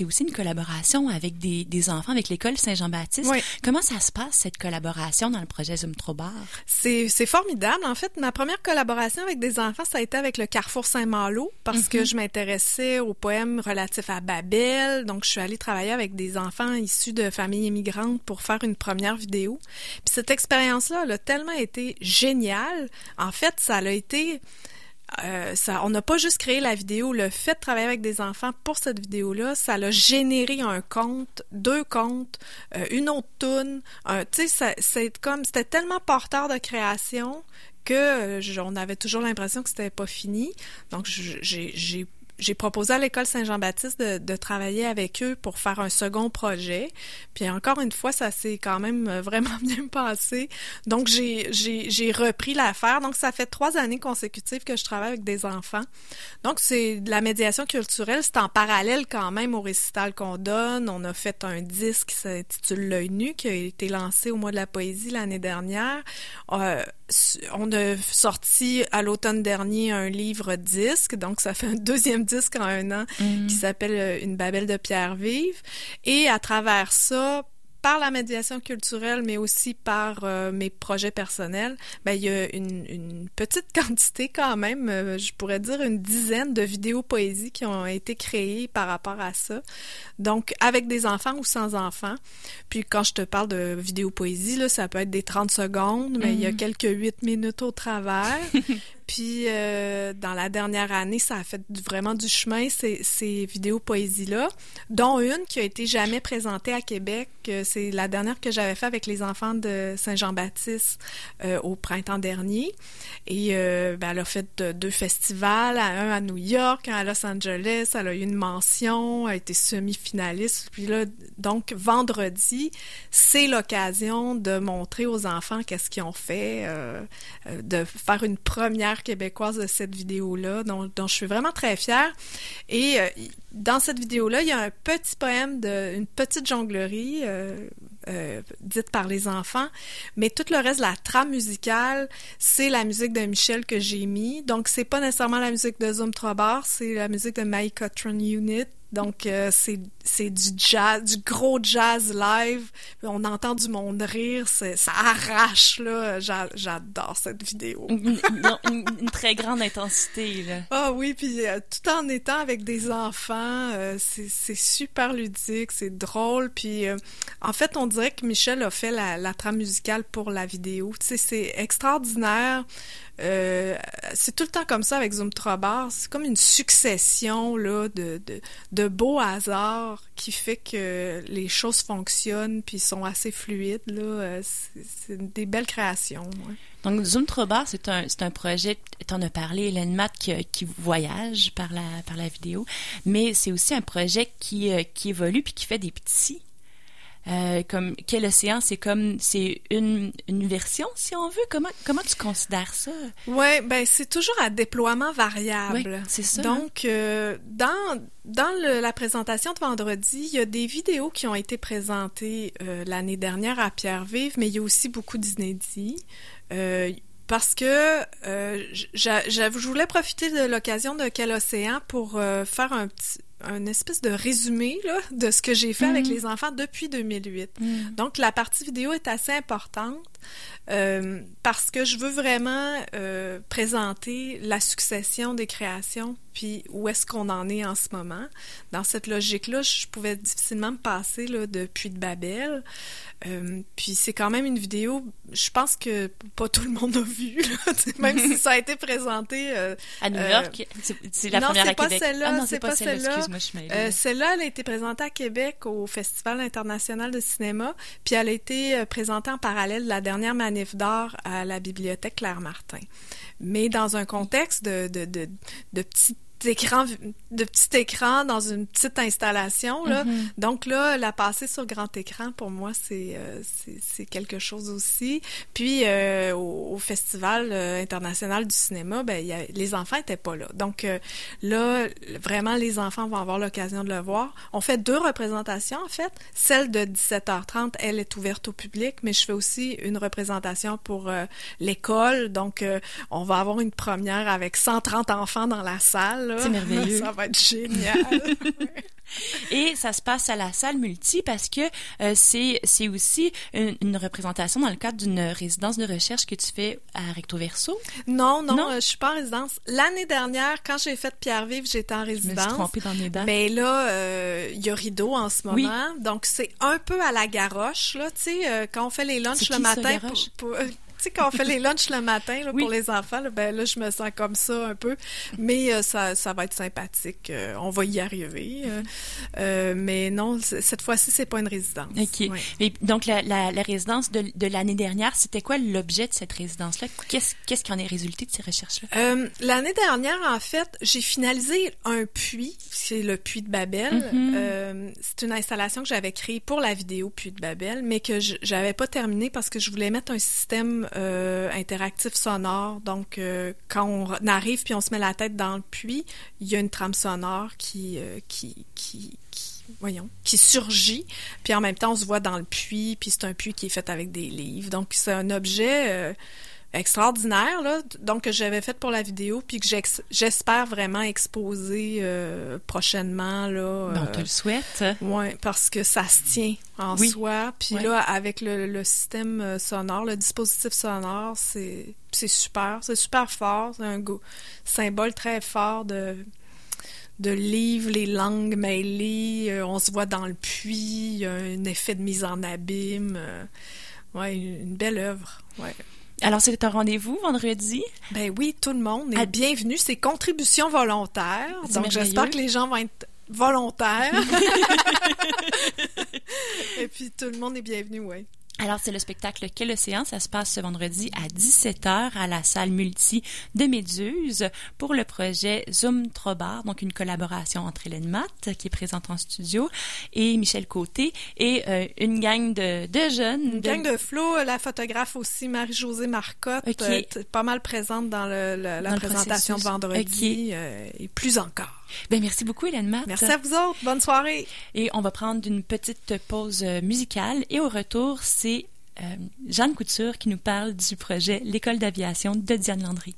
collaboration avec des, des enfants, avec l'école Saint-Jean-Baptiste. Oui. Comment ça se passe, cette collaboration dans le projet Zoom Trop Bar? C'est, c'est formidable. En fait, ma première collaboration avec des enfants, ça a été avec le Carrefour Saint-Malo, parce mm-hmm. que je m'intéressais aux poèmes relatifs à Babel. Donc, je suis allée travailler avec des enfants issus de familles immigrantes pour faire une première vidéo. Puis cette expérience-là, elle a tellement été géniale. En fait, ça a été... Euh, ça, on n'a pas juste créé la vidéo, le fait de travailler avec des enfants pour cette vidéo-là, ça l'a généré un conte, deux contes, euh, une autre toune. Tu sais, c'est comme, c'était tellement porteur de création que euh, on avait toujours l'impression que c'était pas fini. Donc, j'ai, j'ai J'ai proposé à l'école Saint-Jean-Baptiste de, de travailler avec eux pour faire un second projet. Puis encore une fois, ça s'est quand même vraiment bien passé. Donc, j'ai, j'ai, j'ai repris l'affaire. Donc, ça fait trois années consécutives que je travaille avec des enfants. Donc, c'est de la médiation culturelle. C'est en parallèle quand même au récital qu'on donne. On a fait un disque qui s'intitule L'œil nu, qui a été lancé au mois de la poésie l'année dernière. Euh, on a sorti à l'automne dernier un livre disque. Donc, ça fait un deuxième disque en un an mmh. qui s'appelle Une Babel de pierre vive. Et à travers ça, par la médiation culturelle, mais aussi par euh, mes projets personnels, ben il y a une, une petite quantité quand même, euh, je pourrais dire une dizaine de vidéos poésie qui ont été créées par rapport à ça. Donc, avec des enfants ou sans enfants. Puis quand je te parle de vidéos poésie, là, ça peut être des trente secondes, mais mm-hmm. il y a quelques huit minutes au travers. Puis, euh, dans la dernière année, ça a fait vraiment du chemin, ces, ces vidéos poésie-là, dont une qui a été jamais présentée à Québec. C'est la dernière que j'avais faite avec les enfants de Saint-Jean-Baptiste euh, au printemps dernier. Et euh, ben, elle a fait de, deux festivals, un à New York, un à Los Angeles. Elle a eu une mention, elle a été semi-finaliste. Puis là, donc, vendredi, c'est l'occasion de montrer aux enfants qu'est-ce qu'ils ont fait, euh, de faire une première québécoise de cette vidéo-là, dont, dont je suis vraiment très fière. Et euh, dans cette vidéo-là, il y a un petit poème, de, une petite jonglerie euh, euh, dite par les enfants, mais tout le reste de la trame musicale, c'est la musique de Michel que j'ai mis. Donc, c'est pas nécessairement la musique de Zoom Trop Bar, c'est la musique de My Cotron Unit. Donc, euh, c'est, c'est du jazz, du gros jazz live. On entend du monde rire, c'est, ça arrache, là. J'a, j'adore cette vidéo. une, une, une très grande intensité, là. Ah oui, puis euh, tout en étant avec des enfants, euh, c'est, c'est super ludique, c'est drôle. Puis, euh, en fait, on dirait que Michel a fait la, la trame musicale pour la vidéo. Tu sais, c'est extraordinaire. Euh, c'est tout le temps comme ça avec Zoom Trop Bar. C'est comme une succession là, de, de, de beaux hasards qui fait que les choses fonctionnent puis sont assez fluides. Là. C'est, c'est des belles créations. Ouais. Donc, Zoom Trop Bar, c'est un, c'est un projet, tu en as parlé, Hélène Matt, qui, qui voyage par la, par la vidéo, mais c'est aussi un projet qui, qui évolue puis qui fait des petits. Euh, comme Quel océan, c'est comme c'est une une version si on veut. Comment comment tu considères ça? Ouais, ben c'est toujours à déploiement variable. Ouais, c'est ça. Donc euh, dans dans le, la présentation de vendredi, il y a des vidéos qui ont été présentées euh, l'année dernière à Pierre Vive, mais il y a aussi beaucoup d'inédits. Euh, Parce que euh, j'a, j'a, je voulais profiter de l'occasion de Quel océan pour euh, faire un petit un espèce de résumé là, de ce que j'ai fait mmh. avec les enfants depuis deux mille huit. Mmh. Donc, la partie vidéo est assez importante euh, parce que je veux vraiment euh, présenter la succession des créations puis où est-ce qu'on en est en ce moment. Dans cette logique-là, je pouvais difficilement me passer là, de Puy de Babel. Euh, puis c'est quand même une vidéo, je pense que pas tout le monde a vu, là, même si ça a été présenté... Euh, à New York? Euh, c'est, c'est la non, première c'est à pas Québec. Celle-là, ah non, c'est, c'est pas, pas celle-là. celle-là. Excuse-moi, je suis mêlée. Euh, celle-là, elle a été présentée à Québec au Festival international de cinéma, puis elle a été euh, présentée en parallèle de la dernière manif d'art à la bibliothèque Claire-Martin. Mais dans un contexte de, de, de, de petits écran, de petit écran dans une petite installation là. Mm-hmm. Donc là, la passer sur grand écran pour moi c'est euh, c'est, c'est quelque chose aussi. Puis euh, au, au Festival euh, international du cinéma, ben y a, les enfants étaient pas là. Donc euh, là, vraiment les enfants vont avoir l'occasion de le voir. On fait deux représentations en fait. Celle de dix-sept heures trente, elle est ouverte au public, mais je fais aussi une représentation pour euh, l'école. Donc euh, on va avoir une première avec cent trente enfants dans la salle. Là. C'est merveilleux. Ça va être génial. Et ça se passe à la salle multi parce que euh, c'est c'est aussi une, une représentation dans le cadre d'une résidence de recherche que tu fais à Recto Verso. Non, non, non? Euh, je suis pas en résidence. L'année dernière, quand j'ai fait Pierre-Vive, j'étais en résidence. Je me suis trompée dans mes dates. Mais là, euh, il y a Rideau en ce moment. Oui. Donc, c'est un peu à la garoche, là, tu sais, euh, quand on fait les lunchs le matin. Pour, pour, euh, tu sais, quand on fait les lunchs le matin là, oui. pour les enfants, là, ben là, je me sens comme ça un peu. Mais euh, ça, ça va être sympathique. Euh, on va y arriver. Euh, euh, mais non, cette fois-ci, c'est pas une résidence. OK. Ouais. Et donc, la, la, la résidence de, de l'année dernière, c'était quoi l'objet de cette résidence-là? Qu'est-ce, qu'est-ce qui en est résulté de ces recherches-là? Euh, l'année dernière, en fait, j'ai finalisé un puits. C'est le Puits de Babel. Mm-hmm. Euh, c'est une installation que j'avais créée pour la vidéo Puits de Babel, mais que je, j'avais pas terminée parce que je voulais mettre un système Euh, interactif sonore. Donc, euh, quand on arrive puis on se met la tête dans le puits, il y a une trame sonore qui, euh, qui, qui, qui, voyons, qui surgit. Puis en même temps, on se voit dans le puits. Puis c'est un puits qui est fait avec des livres. Donc, c'est un objet euh, extraordinaire, là, donc que j'avais fait pour la vidéo, puis que j'ex- j'espère vraiment exposer euh, prochainement, là. Ben, on te le souhaite. Oui, parce que ça se tient en oui. soi. Puis ouais. là, avec le, le système sonore, le dispositif sonore, c'est, c'est super, c'est super fort. C'est un go- symbole très fort de... de livres, les langues mêlées, euh, on se voit dans le puits, il y a un effet de mise en abîme. Euh, ouais, une, une belle œuvre, ouais. Alors, c'est un rendez-vous vendredi? Ben oui, tout le monde est à... bienvenu. C'est contribution volontaire. C'est donc, merveilleux. J'espère que les gens vont être volontaires. Et puis, tout le monde est bienvenu, oui. Alors, c'est le spectacle Quel océan? Ça se passe ce vendredi à dix-sept heures à la salle multi de Méduse pour le projet Zoom Trobar, donc une collaboration entre Hélène Matt, qui est présente en studio, et Michel Côté, et euh, une gang de, de jeunes. Une de... gang de flots, la photographe aussi, Marie-Josée Marcotte, okay. euh, pas mal présente dans le, le, la dans présentation de vendredi, okay. euh, et plus encore. Ben merci beaucoup, Hélène Matt. Merci à vous autres. Bonne soirée. Et on va prendre une petite pause musicale. Et au retour, c'est euh, Jeanne Couture qui nous parle du projet L'École d'aviation de Diane Landry.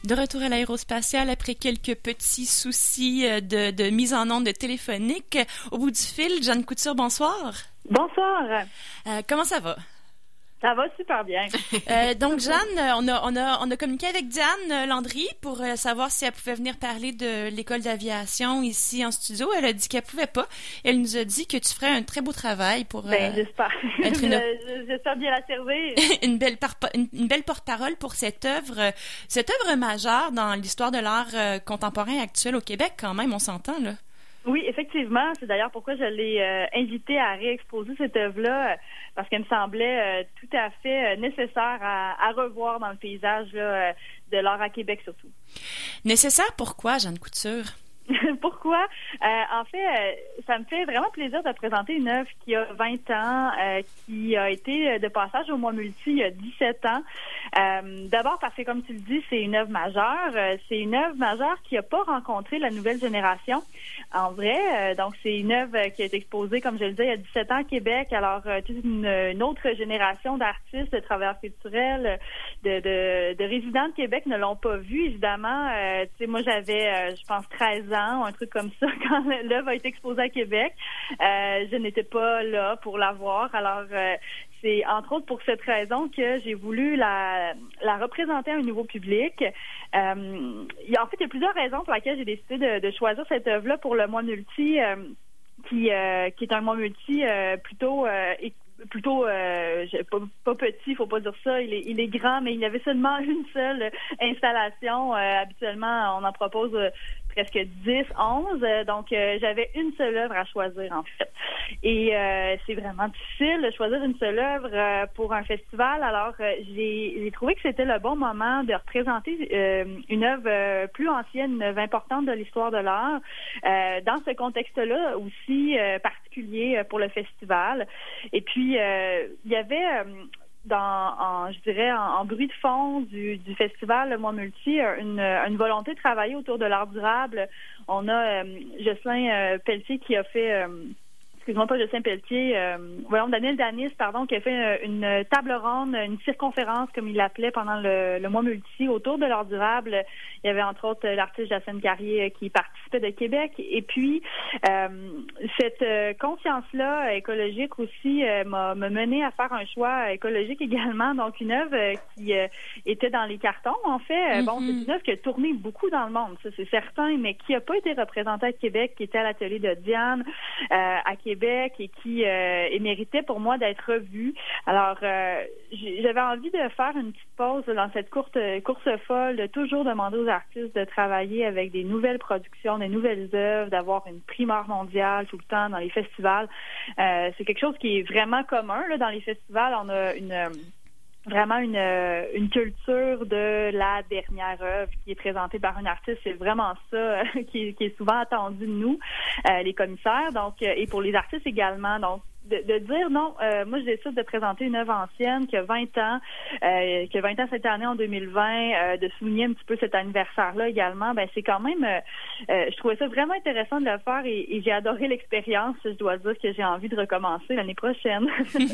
De retour à l'aérospatiale après quelques petits soucis de, de mise en onde téléphonique. Au bout du fil, Jeanne Couture, bonsoir. Bonsoir. Euh, comment ça va? Ça va super bien. euh, donc, Jeanne, on a, on, a, on a communiqué avec Diane Landry pour euh, savoir si elle pouvait venir parler de l'école d'aviation ici en studio. Elle a dit qu'elle pouvait pas. Elle nous a dit que tu ferais un très beau travail pour... Ben, euh, j'espère. Être une... j'espère bien la servir. une, belle par... une, une belle porte-parole pour cette œuvre, cette œuvre majeure dans l'histoire de l'art euh, contemporain actuel au Québec, quand même, on s'entend, là. Oui, effectivement. C'est d'ailleurs pourquoi je l'ai euh, invitée à réexposer cette œuvre-là, euh, parce qu'elle me semblait euh, tout à fait euh, nécessaire à, à revoir dans le paysage là, euh, de l'art à Québec, surtout. Nécessaire pourquoi, Jeanne Couture? Pourquoi? Euh, en fait, euh, ça me fait vraiment plaisir de présenter une œuvre qui a vingt ans, euh, qui a été de passage au Mois Multi il y a dix-sept ans. Euh, d'abord parce que, comme tu le dis, c'est une œuvre majeure. Euh, c'est une œuvre majeure qui n'a pas rencontré la nouvelle génération. En vrai, euh, donc c'est une œuvre qui a été exposée, comme je le disais, il y a dix-sept ans à Québec. Alors, euh, toute une, une autre génération d'artistes, de travailleurs culturels, de, de, de résidents de Québec ne l'ont pas vue, évidemment. Euh, tu sais, moi, j'avais, euh, je pense, treize ans, un truc comme ça, quand l'œuvre a été exposée à Québec. Euh, je n'étais pas là pour la voir. Alors, euh, c'est entre autres pour cette raison que j'ai voulu la, la représenter à un nouveau public. Euh, il y a, en fait, il y a plusieurs raisons pour lesquelles j'ai décidé de, de choisir cette œuvre-là pour le Mois Multi, euh, qui, euh, qui est un Mois Multi euh, plutôt... Euh, plutôt euh, pas, pas petit, faut pas dire ça, il est, il est grand, mais il y avait seulement une seule installation. Euh, habituellement, on en propose euh, presque dix, onze, euh, donc euh, j'avais une seule œuvre à choisir, en fait. Et euh, c'est vraiment difficile de choisir une seule œuvre euh, pour un festival, alors euh, j'ai, j'ai trouvé que c'était le bon moment de représenter euh, une œuvre euh, plus ancienne, une œuvre importante de l'histoire de l'art, euh, dans ce contexte-là aussi euh, particulier pour le festival. Et puis, euh, il y avait... Euh, dans, en, je dirais, en, en bruit de fond du, du festival Le Mois Multi, une, une volonté de travailler autour de l'art durable. On a euh, Jocelyn euh, Pelletier qui a fait... Euh, excuse-moi, pas Jocelyn Pelletier, euh, voyons, Daniel Danis, pardon, qui a fait une, une table ronde, une circonférence, comme il l'appelait, pendant le, le Mois Multi, autour de l'art durable. Il y avait, entre autres, l'artiste Jacinthe Carrier qui participait de Québec. Et puis, euh, cette conscience-là écologique aussi euh, m'a, m'a mené à faire un choix écologique également. Donc, une œuvre euh, qui euh, était dans les cartons, en fait. Mm-hmm. Bon, c'est une œuvre qui a tourné beaucoup dans le monde, ça, c'est certain, mais qui n'a pas été représentée à Québec, qui était à l'atelier de Diane, euh, à Québec, et qui euh, et méritait pour moi d'être revue. Alors, euh, j'avais envie de faire une petite pause dans cette courte course folle, de toujours demander aux artistes de travailler avec des nouvelles productions, des nouvelles œuvres, d'avoir une primeur mondiale tout le temps dans les festivals. Euh, c'est quelque chose qui est vraiment commun là, dans les festivals. On a une... vraiment une, une culture de la dernière œuvre qui est présentée par un artiste. C'est vraiment ça euh, qui, qui est souvent attendu de nous, euh, les commissaires, donc euh, et pour les artistes également. Donc, de, de dire non, euh, moi je décide de présenter une œuvre ancienne qui a vingt ans, euh, qui a vingt ans cette année en deux mille vingt, euh, de souligner un petit peu cet anniversaire-là également, ben c'est quand même, euh, euh, je trouvais ça vraiment intéressant de le faire et, et j'ai adoré l'expérience. Je dois dire que j'ai envie de recommencer l'année prochaine.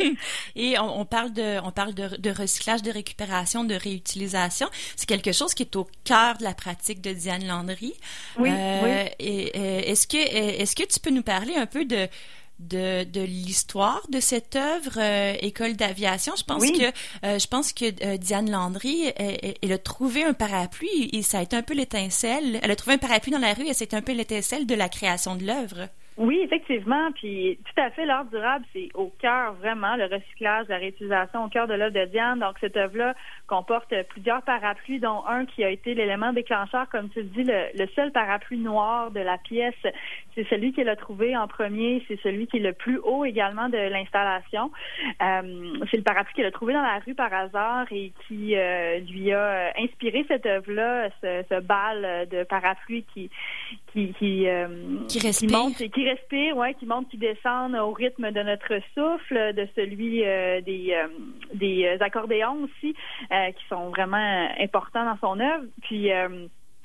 Et on, on parle de, on parle de, de recyclage, de récupération, de réutilisation. C'est quelque chose qui est au cœur de la pratique de Diane Landry. Oui, euh, oui. Et, et est-ce que, est-ce que tu peux nous parler un peu de de, de l'histoire de cette œuvre euh, École d'aviation? Je pense oui. que euh, je pense que euh, Diane Landry, elle, elle a trouvé un parapluie et ça a été un peu l'étincelle. Elle a trouvé un parapluie dans la rue et c'est un peu l'étincelle de la création de l'œuvre. Oui, effectivement, puis tout à fait, l'art durable, c'est au cœur vraiment, le recyclage, la réutilisation au cœur de l'œuvre de Diane. Donc, cette œuvre-là comporte plusieurs parapluies, dont un qui a été l'élément déclencheur, comme tu le dis, le, le seul parapluie noir de la pièce. C'est celui qu'elle a trouvé en premier, c'est celui qui est le plus haut également de l'installation. Euh, c'est le parapluie qu'elle a trouvé dans la rue par hasard et qui euh, lui a inspiré cette œuvre-là, ce, ce bal de parapluie qui qui qui, euh, qui respire. qui monte et qui respire, ouais, qui monte, qui descend au rythme de notre souffle, de celui euh, des euh, des accordéons aussi, euh, qui sont vraiment importants dans son œuvre. Puis euh,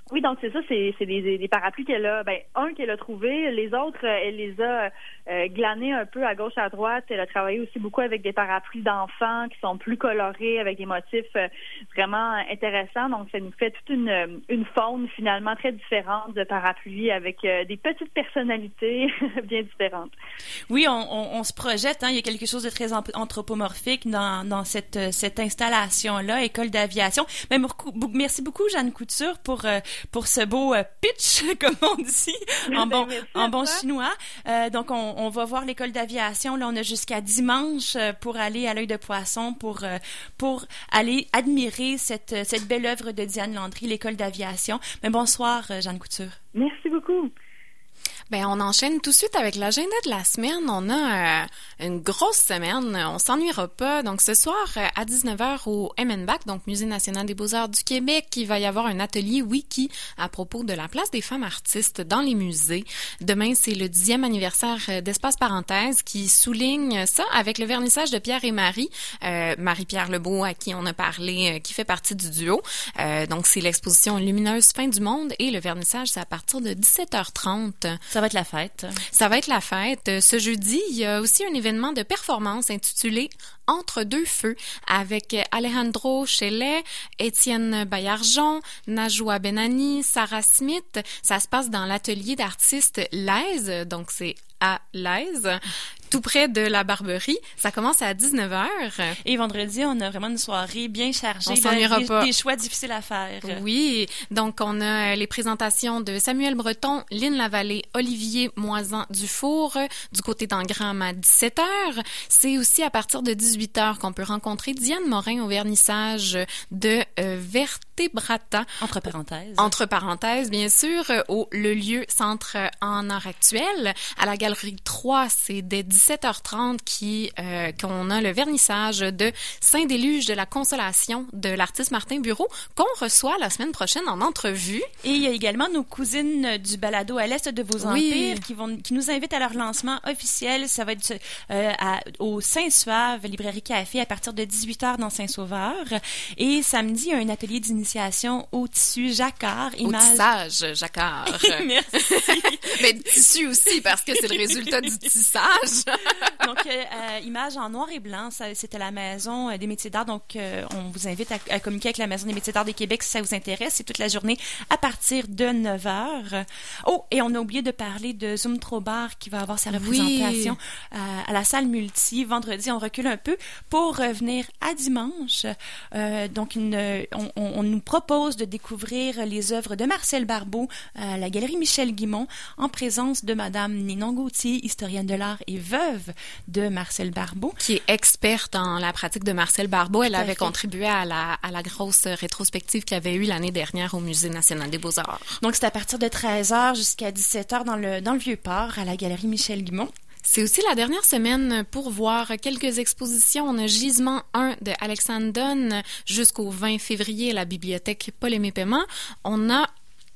Oui, donc c'est ça, c'est, c'est des, des parapluies qu'elle a, ben, un qu'elle a trouvé, les autres, elle les a euh, glanés un peu à gauche, à droite. Elle a travaillé aussi beaucoup avec des parapluies d'enfants qui sont plus colorés, avec des motifs euh, vraiment intéressants. Donc, ça nous fait toute une, une faune finalement très différente de parapluies avec euh, des petites personnalités bien différentes. Oui, on, on, on se projette, hein, il y a quelque chose de très anthropomorphique dans, dans cette, cette installation-là, École d'aviation. Mais merci beaucoup, Jeanne Couture, pour... Euh, pour ce beau euh, pitch, comme on dit, en bon, en bon chinois. Euh, donc, on, on va voir l'école d'aviation. Là, on a jusqu'à dimanche euh, pour aller à l'Œil de Poisson, pour, euh, pour aller admirer cette, cette belle œuvre de Diane Landry, l'école d'aviation. Mais bonsoir, euh, Jeanne Couture. Merci beaucoup. Ben, on enchaîne tout de suite avec l'agenda de la semaine. On a euh, une grosse semaine. On s'ennuiera pas. Donc, ce soir, euh, à dix-neuf heures, au M N B A C, donc Musée national des beaux-arts du Québec, il va y avoir un atelier wiki à propos de la place des femmes artistes dans les musées. Demain, c'est le dixième anniversaire d'Espace Parenthèse qui souligne ça avec le vernissage de Pierre et Marie. Euh, Marie-Pierre Lebeau, à qui on a parlé, euh, qui fait partie du duo. Euh, donc, c'est l'exposition Lumineuse Fin du monde et le vernissage, c'est à partir de dix-sept heures trente. Ça va être la fête. Ça va être la fête. Ce jeudi, il y a aussi un événement de performance intitulé Entre deux feux avec Alejandro Chelet, Étienne Baillargeon, Najwa Benani, Sarah Smith. Ça se passe dans l'atelier d'artistes Lèze, donc c'est à Lèze, tout près de la Barberie. Ça commence à dix-neuf heures. Et vendredi, on a vraiment une soirée bien chargée. On s'ennuiera pas. Des choix difficiles à faire. Oui. Donc, on a les présentations de Samuel Breton, Lynn Lavallée, Olivier Moisan-Dufour, du côté d'Engram à dix-sept heures. C'est aussi à partir de dix-huit heures qu'on peut rencontrer Diane Morin au vernissage de euh, Vertebrata. Entre parenthèses. Entre parenthèses, bien sûr, au Le Lieu Centre en art actuel. À la Galerie trois, c'est dès dix-sept heures trente qui, euh, qu'on a le vernissage de Saint-Déluge de la Consolation de l'artiste Martin Bureau qu'on reçoit la semaine prochaine en entrevue. Et il y a également nos cousines du balado à l'Est de vos oui. empires qui, vont, qui nous invitent à leur lancement officiel. Ça va être euh, à, au Saint-Suave, librairie café, à partir de dix-huit heures dans Saint-Sauveur. Et samedi, il y a un atelier d'initiation au tissu jacquard. Image... Au tissage jacquard. Merci. Mais tissu aussi, parce que c'est le résultat du tissage. Donc, euh, euh, image en noir et blanc, ça, c'était la Maison des métiers d'art. Donc, euh, on vous invite à, à communiquer avec la Maison des métiers d'art de Québec si ça vous intéresse. C'est toute la journée à partir de neuf heures. Oh, et on a oublié de parler de Zoom Trobar qui va avoir sa représentation oui. à, à la salle multi. Vendredi, on recule un peu pour revenir à dimanche. Euh, donc, une, on, on nous propose de découvrir les œuvres de Marcel Barbeau à la Galerie Michel Guimont en présence de Madame Ninon Gauthier, historienne de l'art et veuve de Marcel Barbeau. Qui est experte en la pratique de Marcel Barbeau. Elle avait contribué à la, à la grosse rétrospective qu'il y avait eu l'année dernière au Musée national des beaux-arts. Donc, c'est à partir de treize heures jusqu'à dix-sept heures dans le, dans le Vieux-Port, à la Galerie Michel Guimont. C'est aussi la dernière semaine pour voir quelques expositions. On a Gisement un de Alexandre Donne jusqu'au vingt février à la bibliothèque Paul-Aimé Paiement. On a...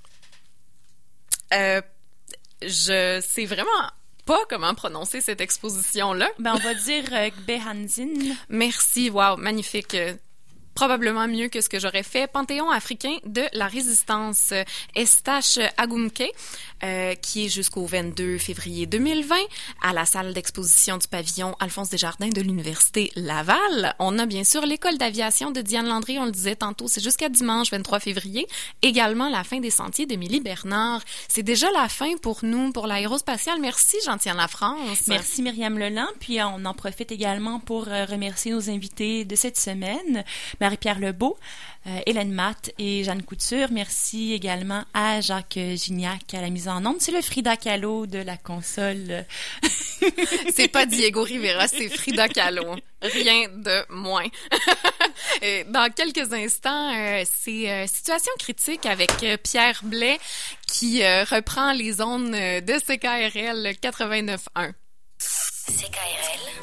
Euh, je sais vraiment pas comment prononcer cette exposition-là. Ben, on va dire euh, Gbehanzin. Merci, wow, magnifique. Probablement mieux que ce que j'aurais fait. Panthéon africain de la résistance, Estache Agumke, euh, qui est jusqu'au vingt-deux février deux mille vingt à la salle d'exposition du pavillon Alphonse Desjardins de l'Université Laval. On a bien sûr l'école d'aviation de Diane Landry, on le disait tantôt, c'est jusqu'à dimanche vingt-trois février. Également la fin des sentiers d'Émilie Bernard. C'est déjà la fin pour nous, pour l'aérospatiale. Merci Jean-Tienne Lafrance. Merci Myriam Leland. Puis on en profite également pour remercier nos invités de cette semaine. Marie-Pierre Lebeau, euh, Hélène Matt et Jeanne Couture. Merci également à Jacques Gignac à la mise en onde. C'est le Frida Kahlo de la console. C'est pas Diego Rivera, c'est Frida Kahlo. Rien de moins. Dans quelques instants, euh, c'est euh, Situation critique avec euh, Pierre Blais qui euh, reprend les ondes de C K R L quatre-vingt-neuf point un. C K R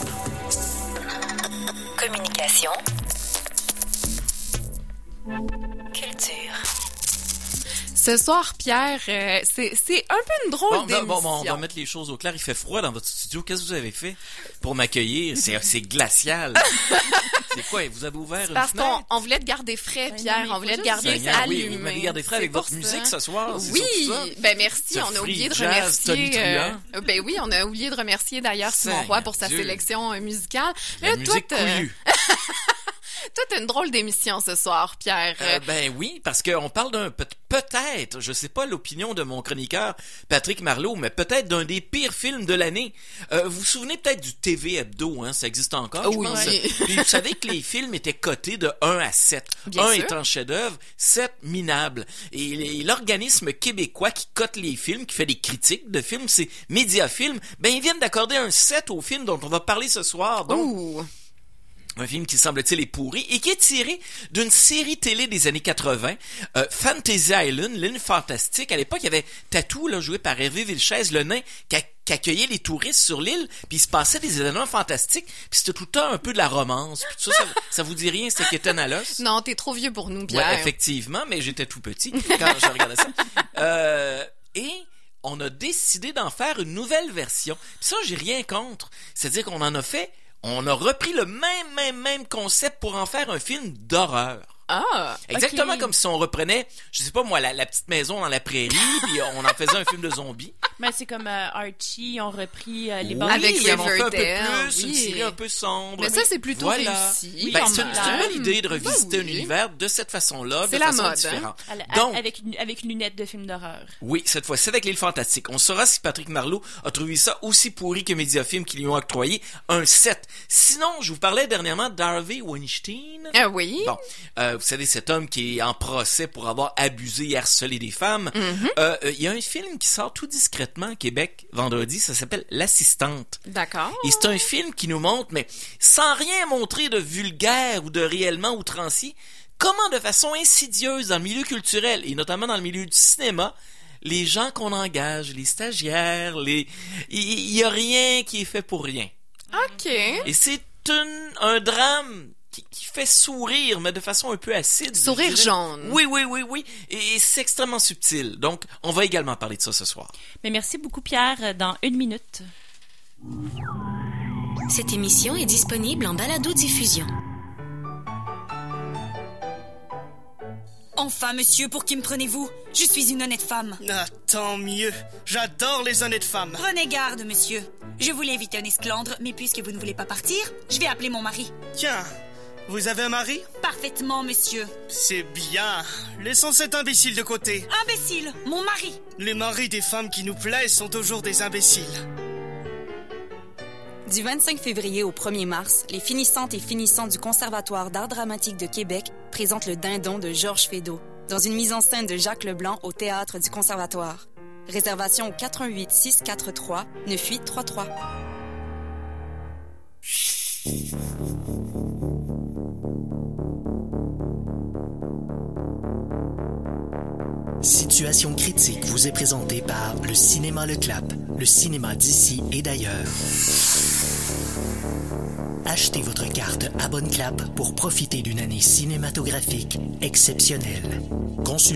L. Communication. Culture. Ce soir, Pierre, euh, c'est, c'est un peu une drôle bon, d'émission. Bon, bon, on va mettre les choses au clair. Il fait froid dans votre studio. Qu'est-ce que vous avez fait pour m'accueillir? C'est, c'est glacial. C'est quoi? Vous avez ouvert une parce fenêtre? Parce qu'on on voulait te garder frais, Pierre. On voulait te garder Seigneur, allumé. Oui, vous m'avez gardé frais avec votre ça. musique ce soir. Oui, ben merci. Ce on a oublié de jazz, remercier. Euh, ben oui, on a oublié de remercier d'ailleurs Simon Roy pour sa Dieu. sélection euh, musicale. La Là, musique toi, couillue. Toi, t'as une drôle d'émission ce soir, Pierre. Euh, ben oui, parce qu'on parle d'un peut- peut-être, je sais pas l'opinion de mon chroniqueur Patrick Marleau, mais peut-être d'un des pires films de l'année. Euh, vous vous souvenez peut-être du T V Hebdo, hein, ça existe encore, oui. je pense. Puis vous savez que les films étaient cotés de un à sept. Bien un sûr. étant chef-d'œuvre, sept minable. Et, et l'organisme québécois qui cote les films, qui fait des critiques de films, c'est Mediafilm, ben ils viennent d'accorder un sept au film dont on va parler ce soir. Donc, Ouh. Un film qui semble-t-il est pourri et qui est tiré d'une série télé des années quatre-vingts, euh, Fantasy Island, l'île fantastique. À l'époque, il y avait Tatou, là, joué par Hervé Villechaize, le nain, qui, a, qui accueillait les touristes sur l'île, puis il se passait des événements fantastiques, puis c'était tout le temps un peu de la romance. Puis tout ça, ça, ça vous dit rien, c'était Kéten à l'os? Non, t'es trop vieux pour nous, Pierre. Ouais, effectivement, mais j'étais tout petit quand je regardais ça. Euh, et... on a décidé d'en faire une nouvelle version. Puis ça, j'ai rien contre. C'est-à-dire qu'on en a fait, on a repris le même, même, même concept pour en faire un film d'horreur. Ah, exactement okay. Comme si on reprenait, je sais pas moi, la, la petite maison dans la prairie, puis on en faisait un film de zombies. Mais c'est comme euh, Archie, on repris euh, les oui, bandes. Avec ils en ont fait un peu Riverdale, plus, oui. une série un peu sombre. Mais ça, c'est plutôt voilà. réussi. Oui, ben, c'est, même. c'est une bonne idée de revisiter ben oui. un univers de cette façon-là, c'est de la façon mode, différente. Hein? Donc, avec une, avec une lunette de film d'horreur. Oui, cette fois-ci avec l'île fantastique. On saura si Patrick Marleau a trouvé ça aussi pourri que Mediafilm qui lui ont octroyé un sept. Sinon, je vous parlais dernièrement d'Harvey Weinstein. Ah oui. Bon, euh, vous savez, cet homme qui est en procès pour avoir abusé et harcelé des femmes. Mm-hmm. Euh, il y a un film qui sort tout discrètement à Québec vendredi, ça s'appelle L'assistante. D'accord. Et c'est un film qui nous montre, mais sans rien montrer de vulgaire ou de réellement outrancier, comment de façon insidieuse dans le milieu culturel, et notamment dans le milieu du cinéma, les gens qu'on engage, les stagiaires, les... il y a rien qui est fait pour rien. OK. Et c'est un, un drame qui, qui fait sourire, mais de façon un peu acide. Sourire jaune. Oui, oui, oui, oui. Et, et c'est extrêmement subtil. Donc, on va également parler de ça ce soir. Mais merci beaucoup, Pierre. Dans une minute. Cette émission est disponible en balado-diffusion. Enfin, monsieur, pour qui me prenez-vous? Je suis une honnête femme. Ah, tant mieux. J'adore les honnêtes femmes. Prenez garde, monsieur. Je voulais éviter un esclandre, mais puisque vous ne voulez pas partir, je vais appeler mon mari. Tiens, vous avez un mari? Parfaitement, monsieur. C'est bien. Laissons cet imbécile de côté. Imbécile, mon mari. Les maris des femmes qui nous plaisent sont toujours des imbéciles. Du vingt-cinq février au premier mars, les finissantes et finissants du Conservatoire d'art dramatique de Québec présentent Le Dindon de Georges Feydeau, dans une mise en scène de Jacques Leblanc au Théâtre du Conservatoire. Réservation au quatre un huit six quatre trois neuf huit trois trois. Situation critique vous est présentée par le Cinéma Le Clap, le cinéma d'ici et d'ailleurs. Achetez votre carte Abonne Clap pour profiter d'une année cinématographique exceptionnelle. Consultez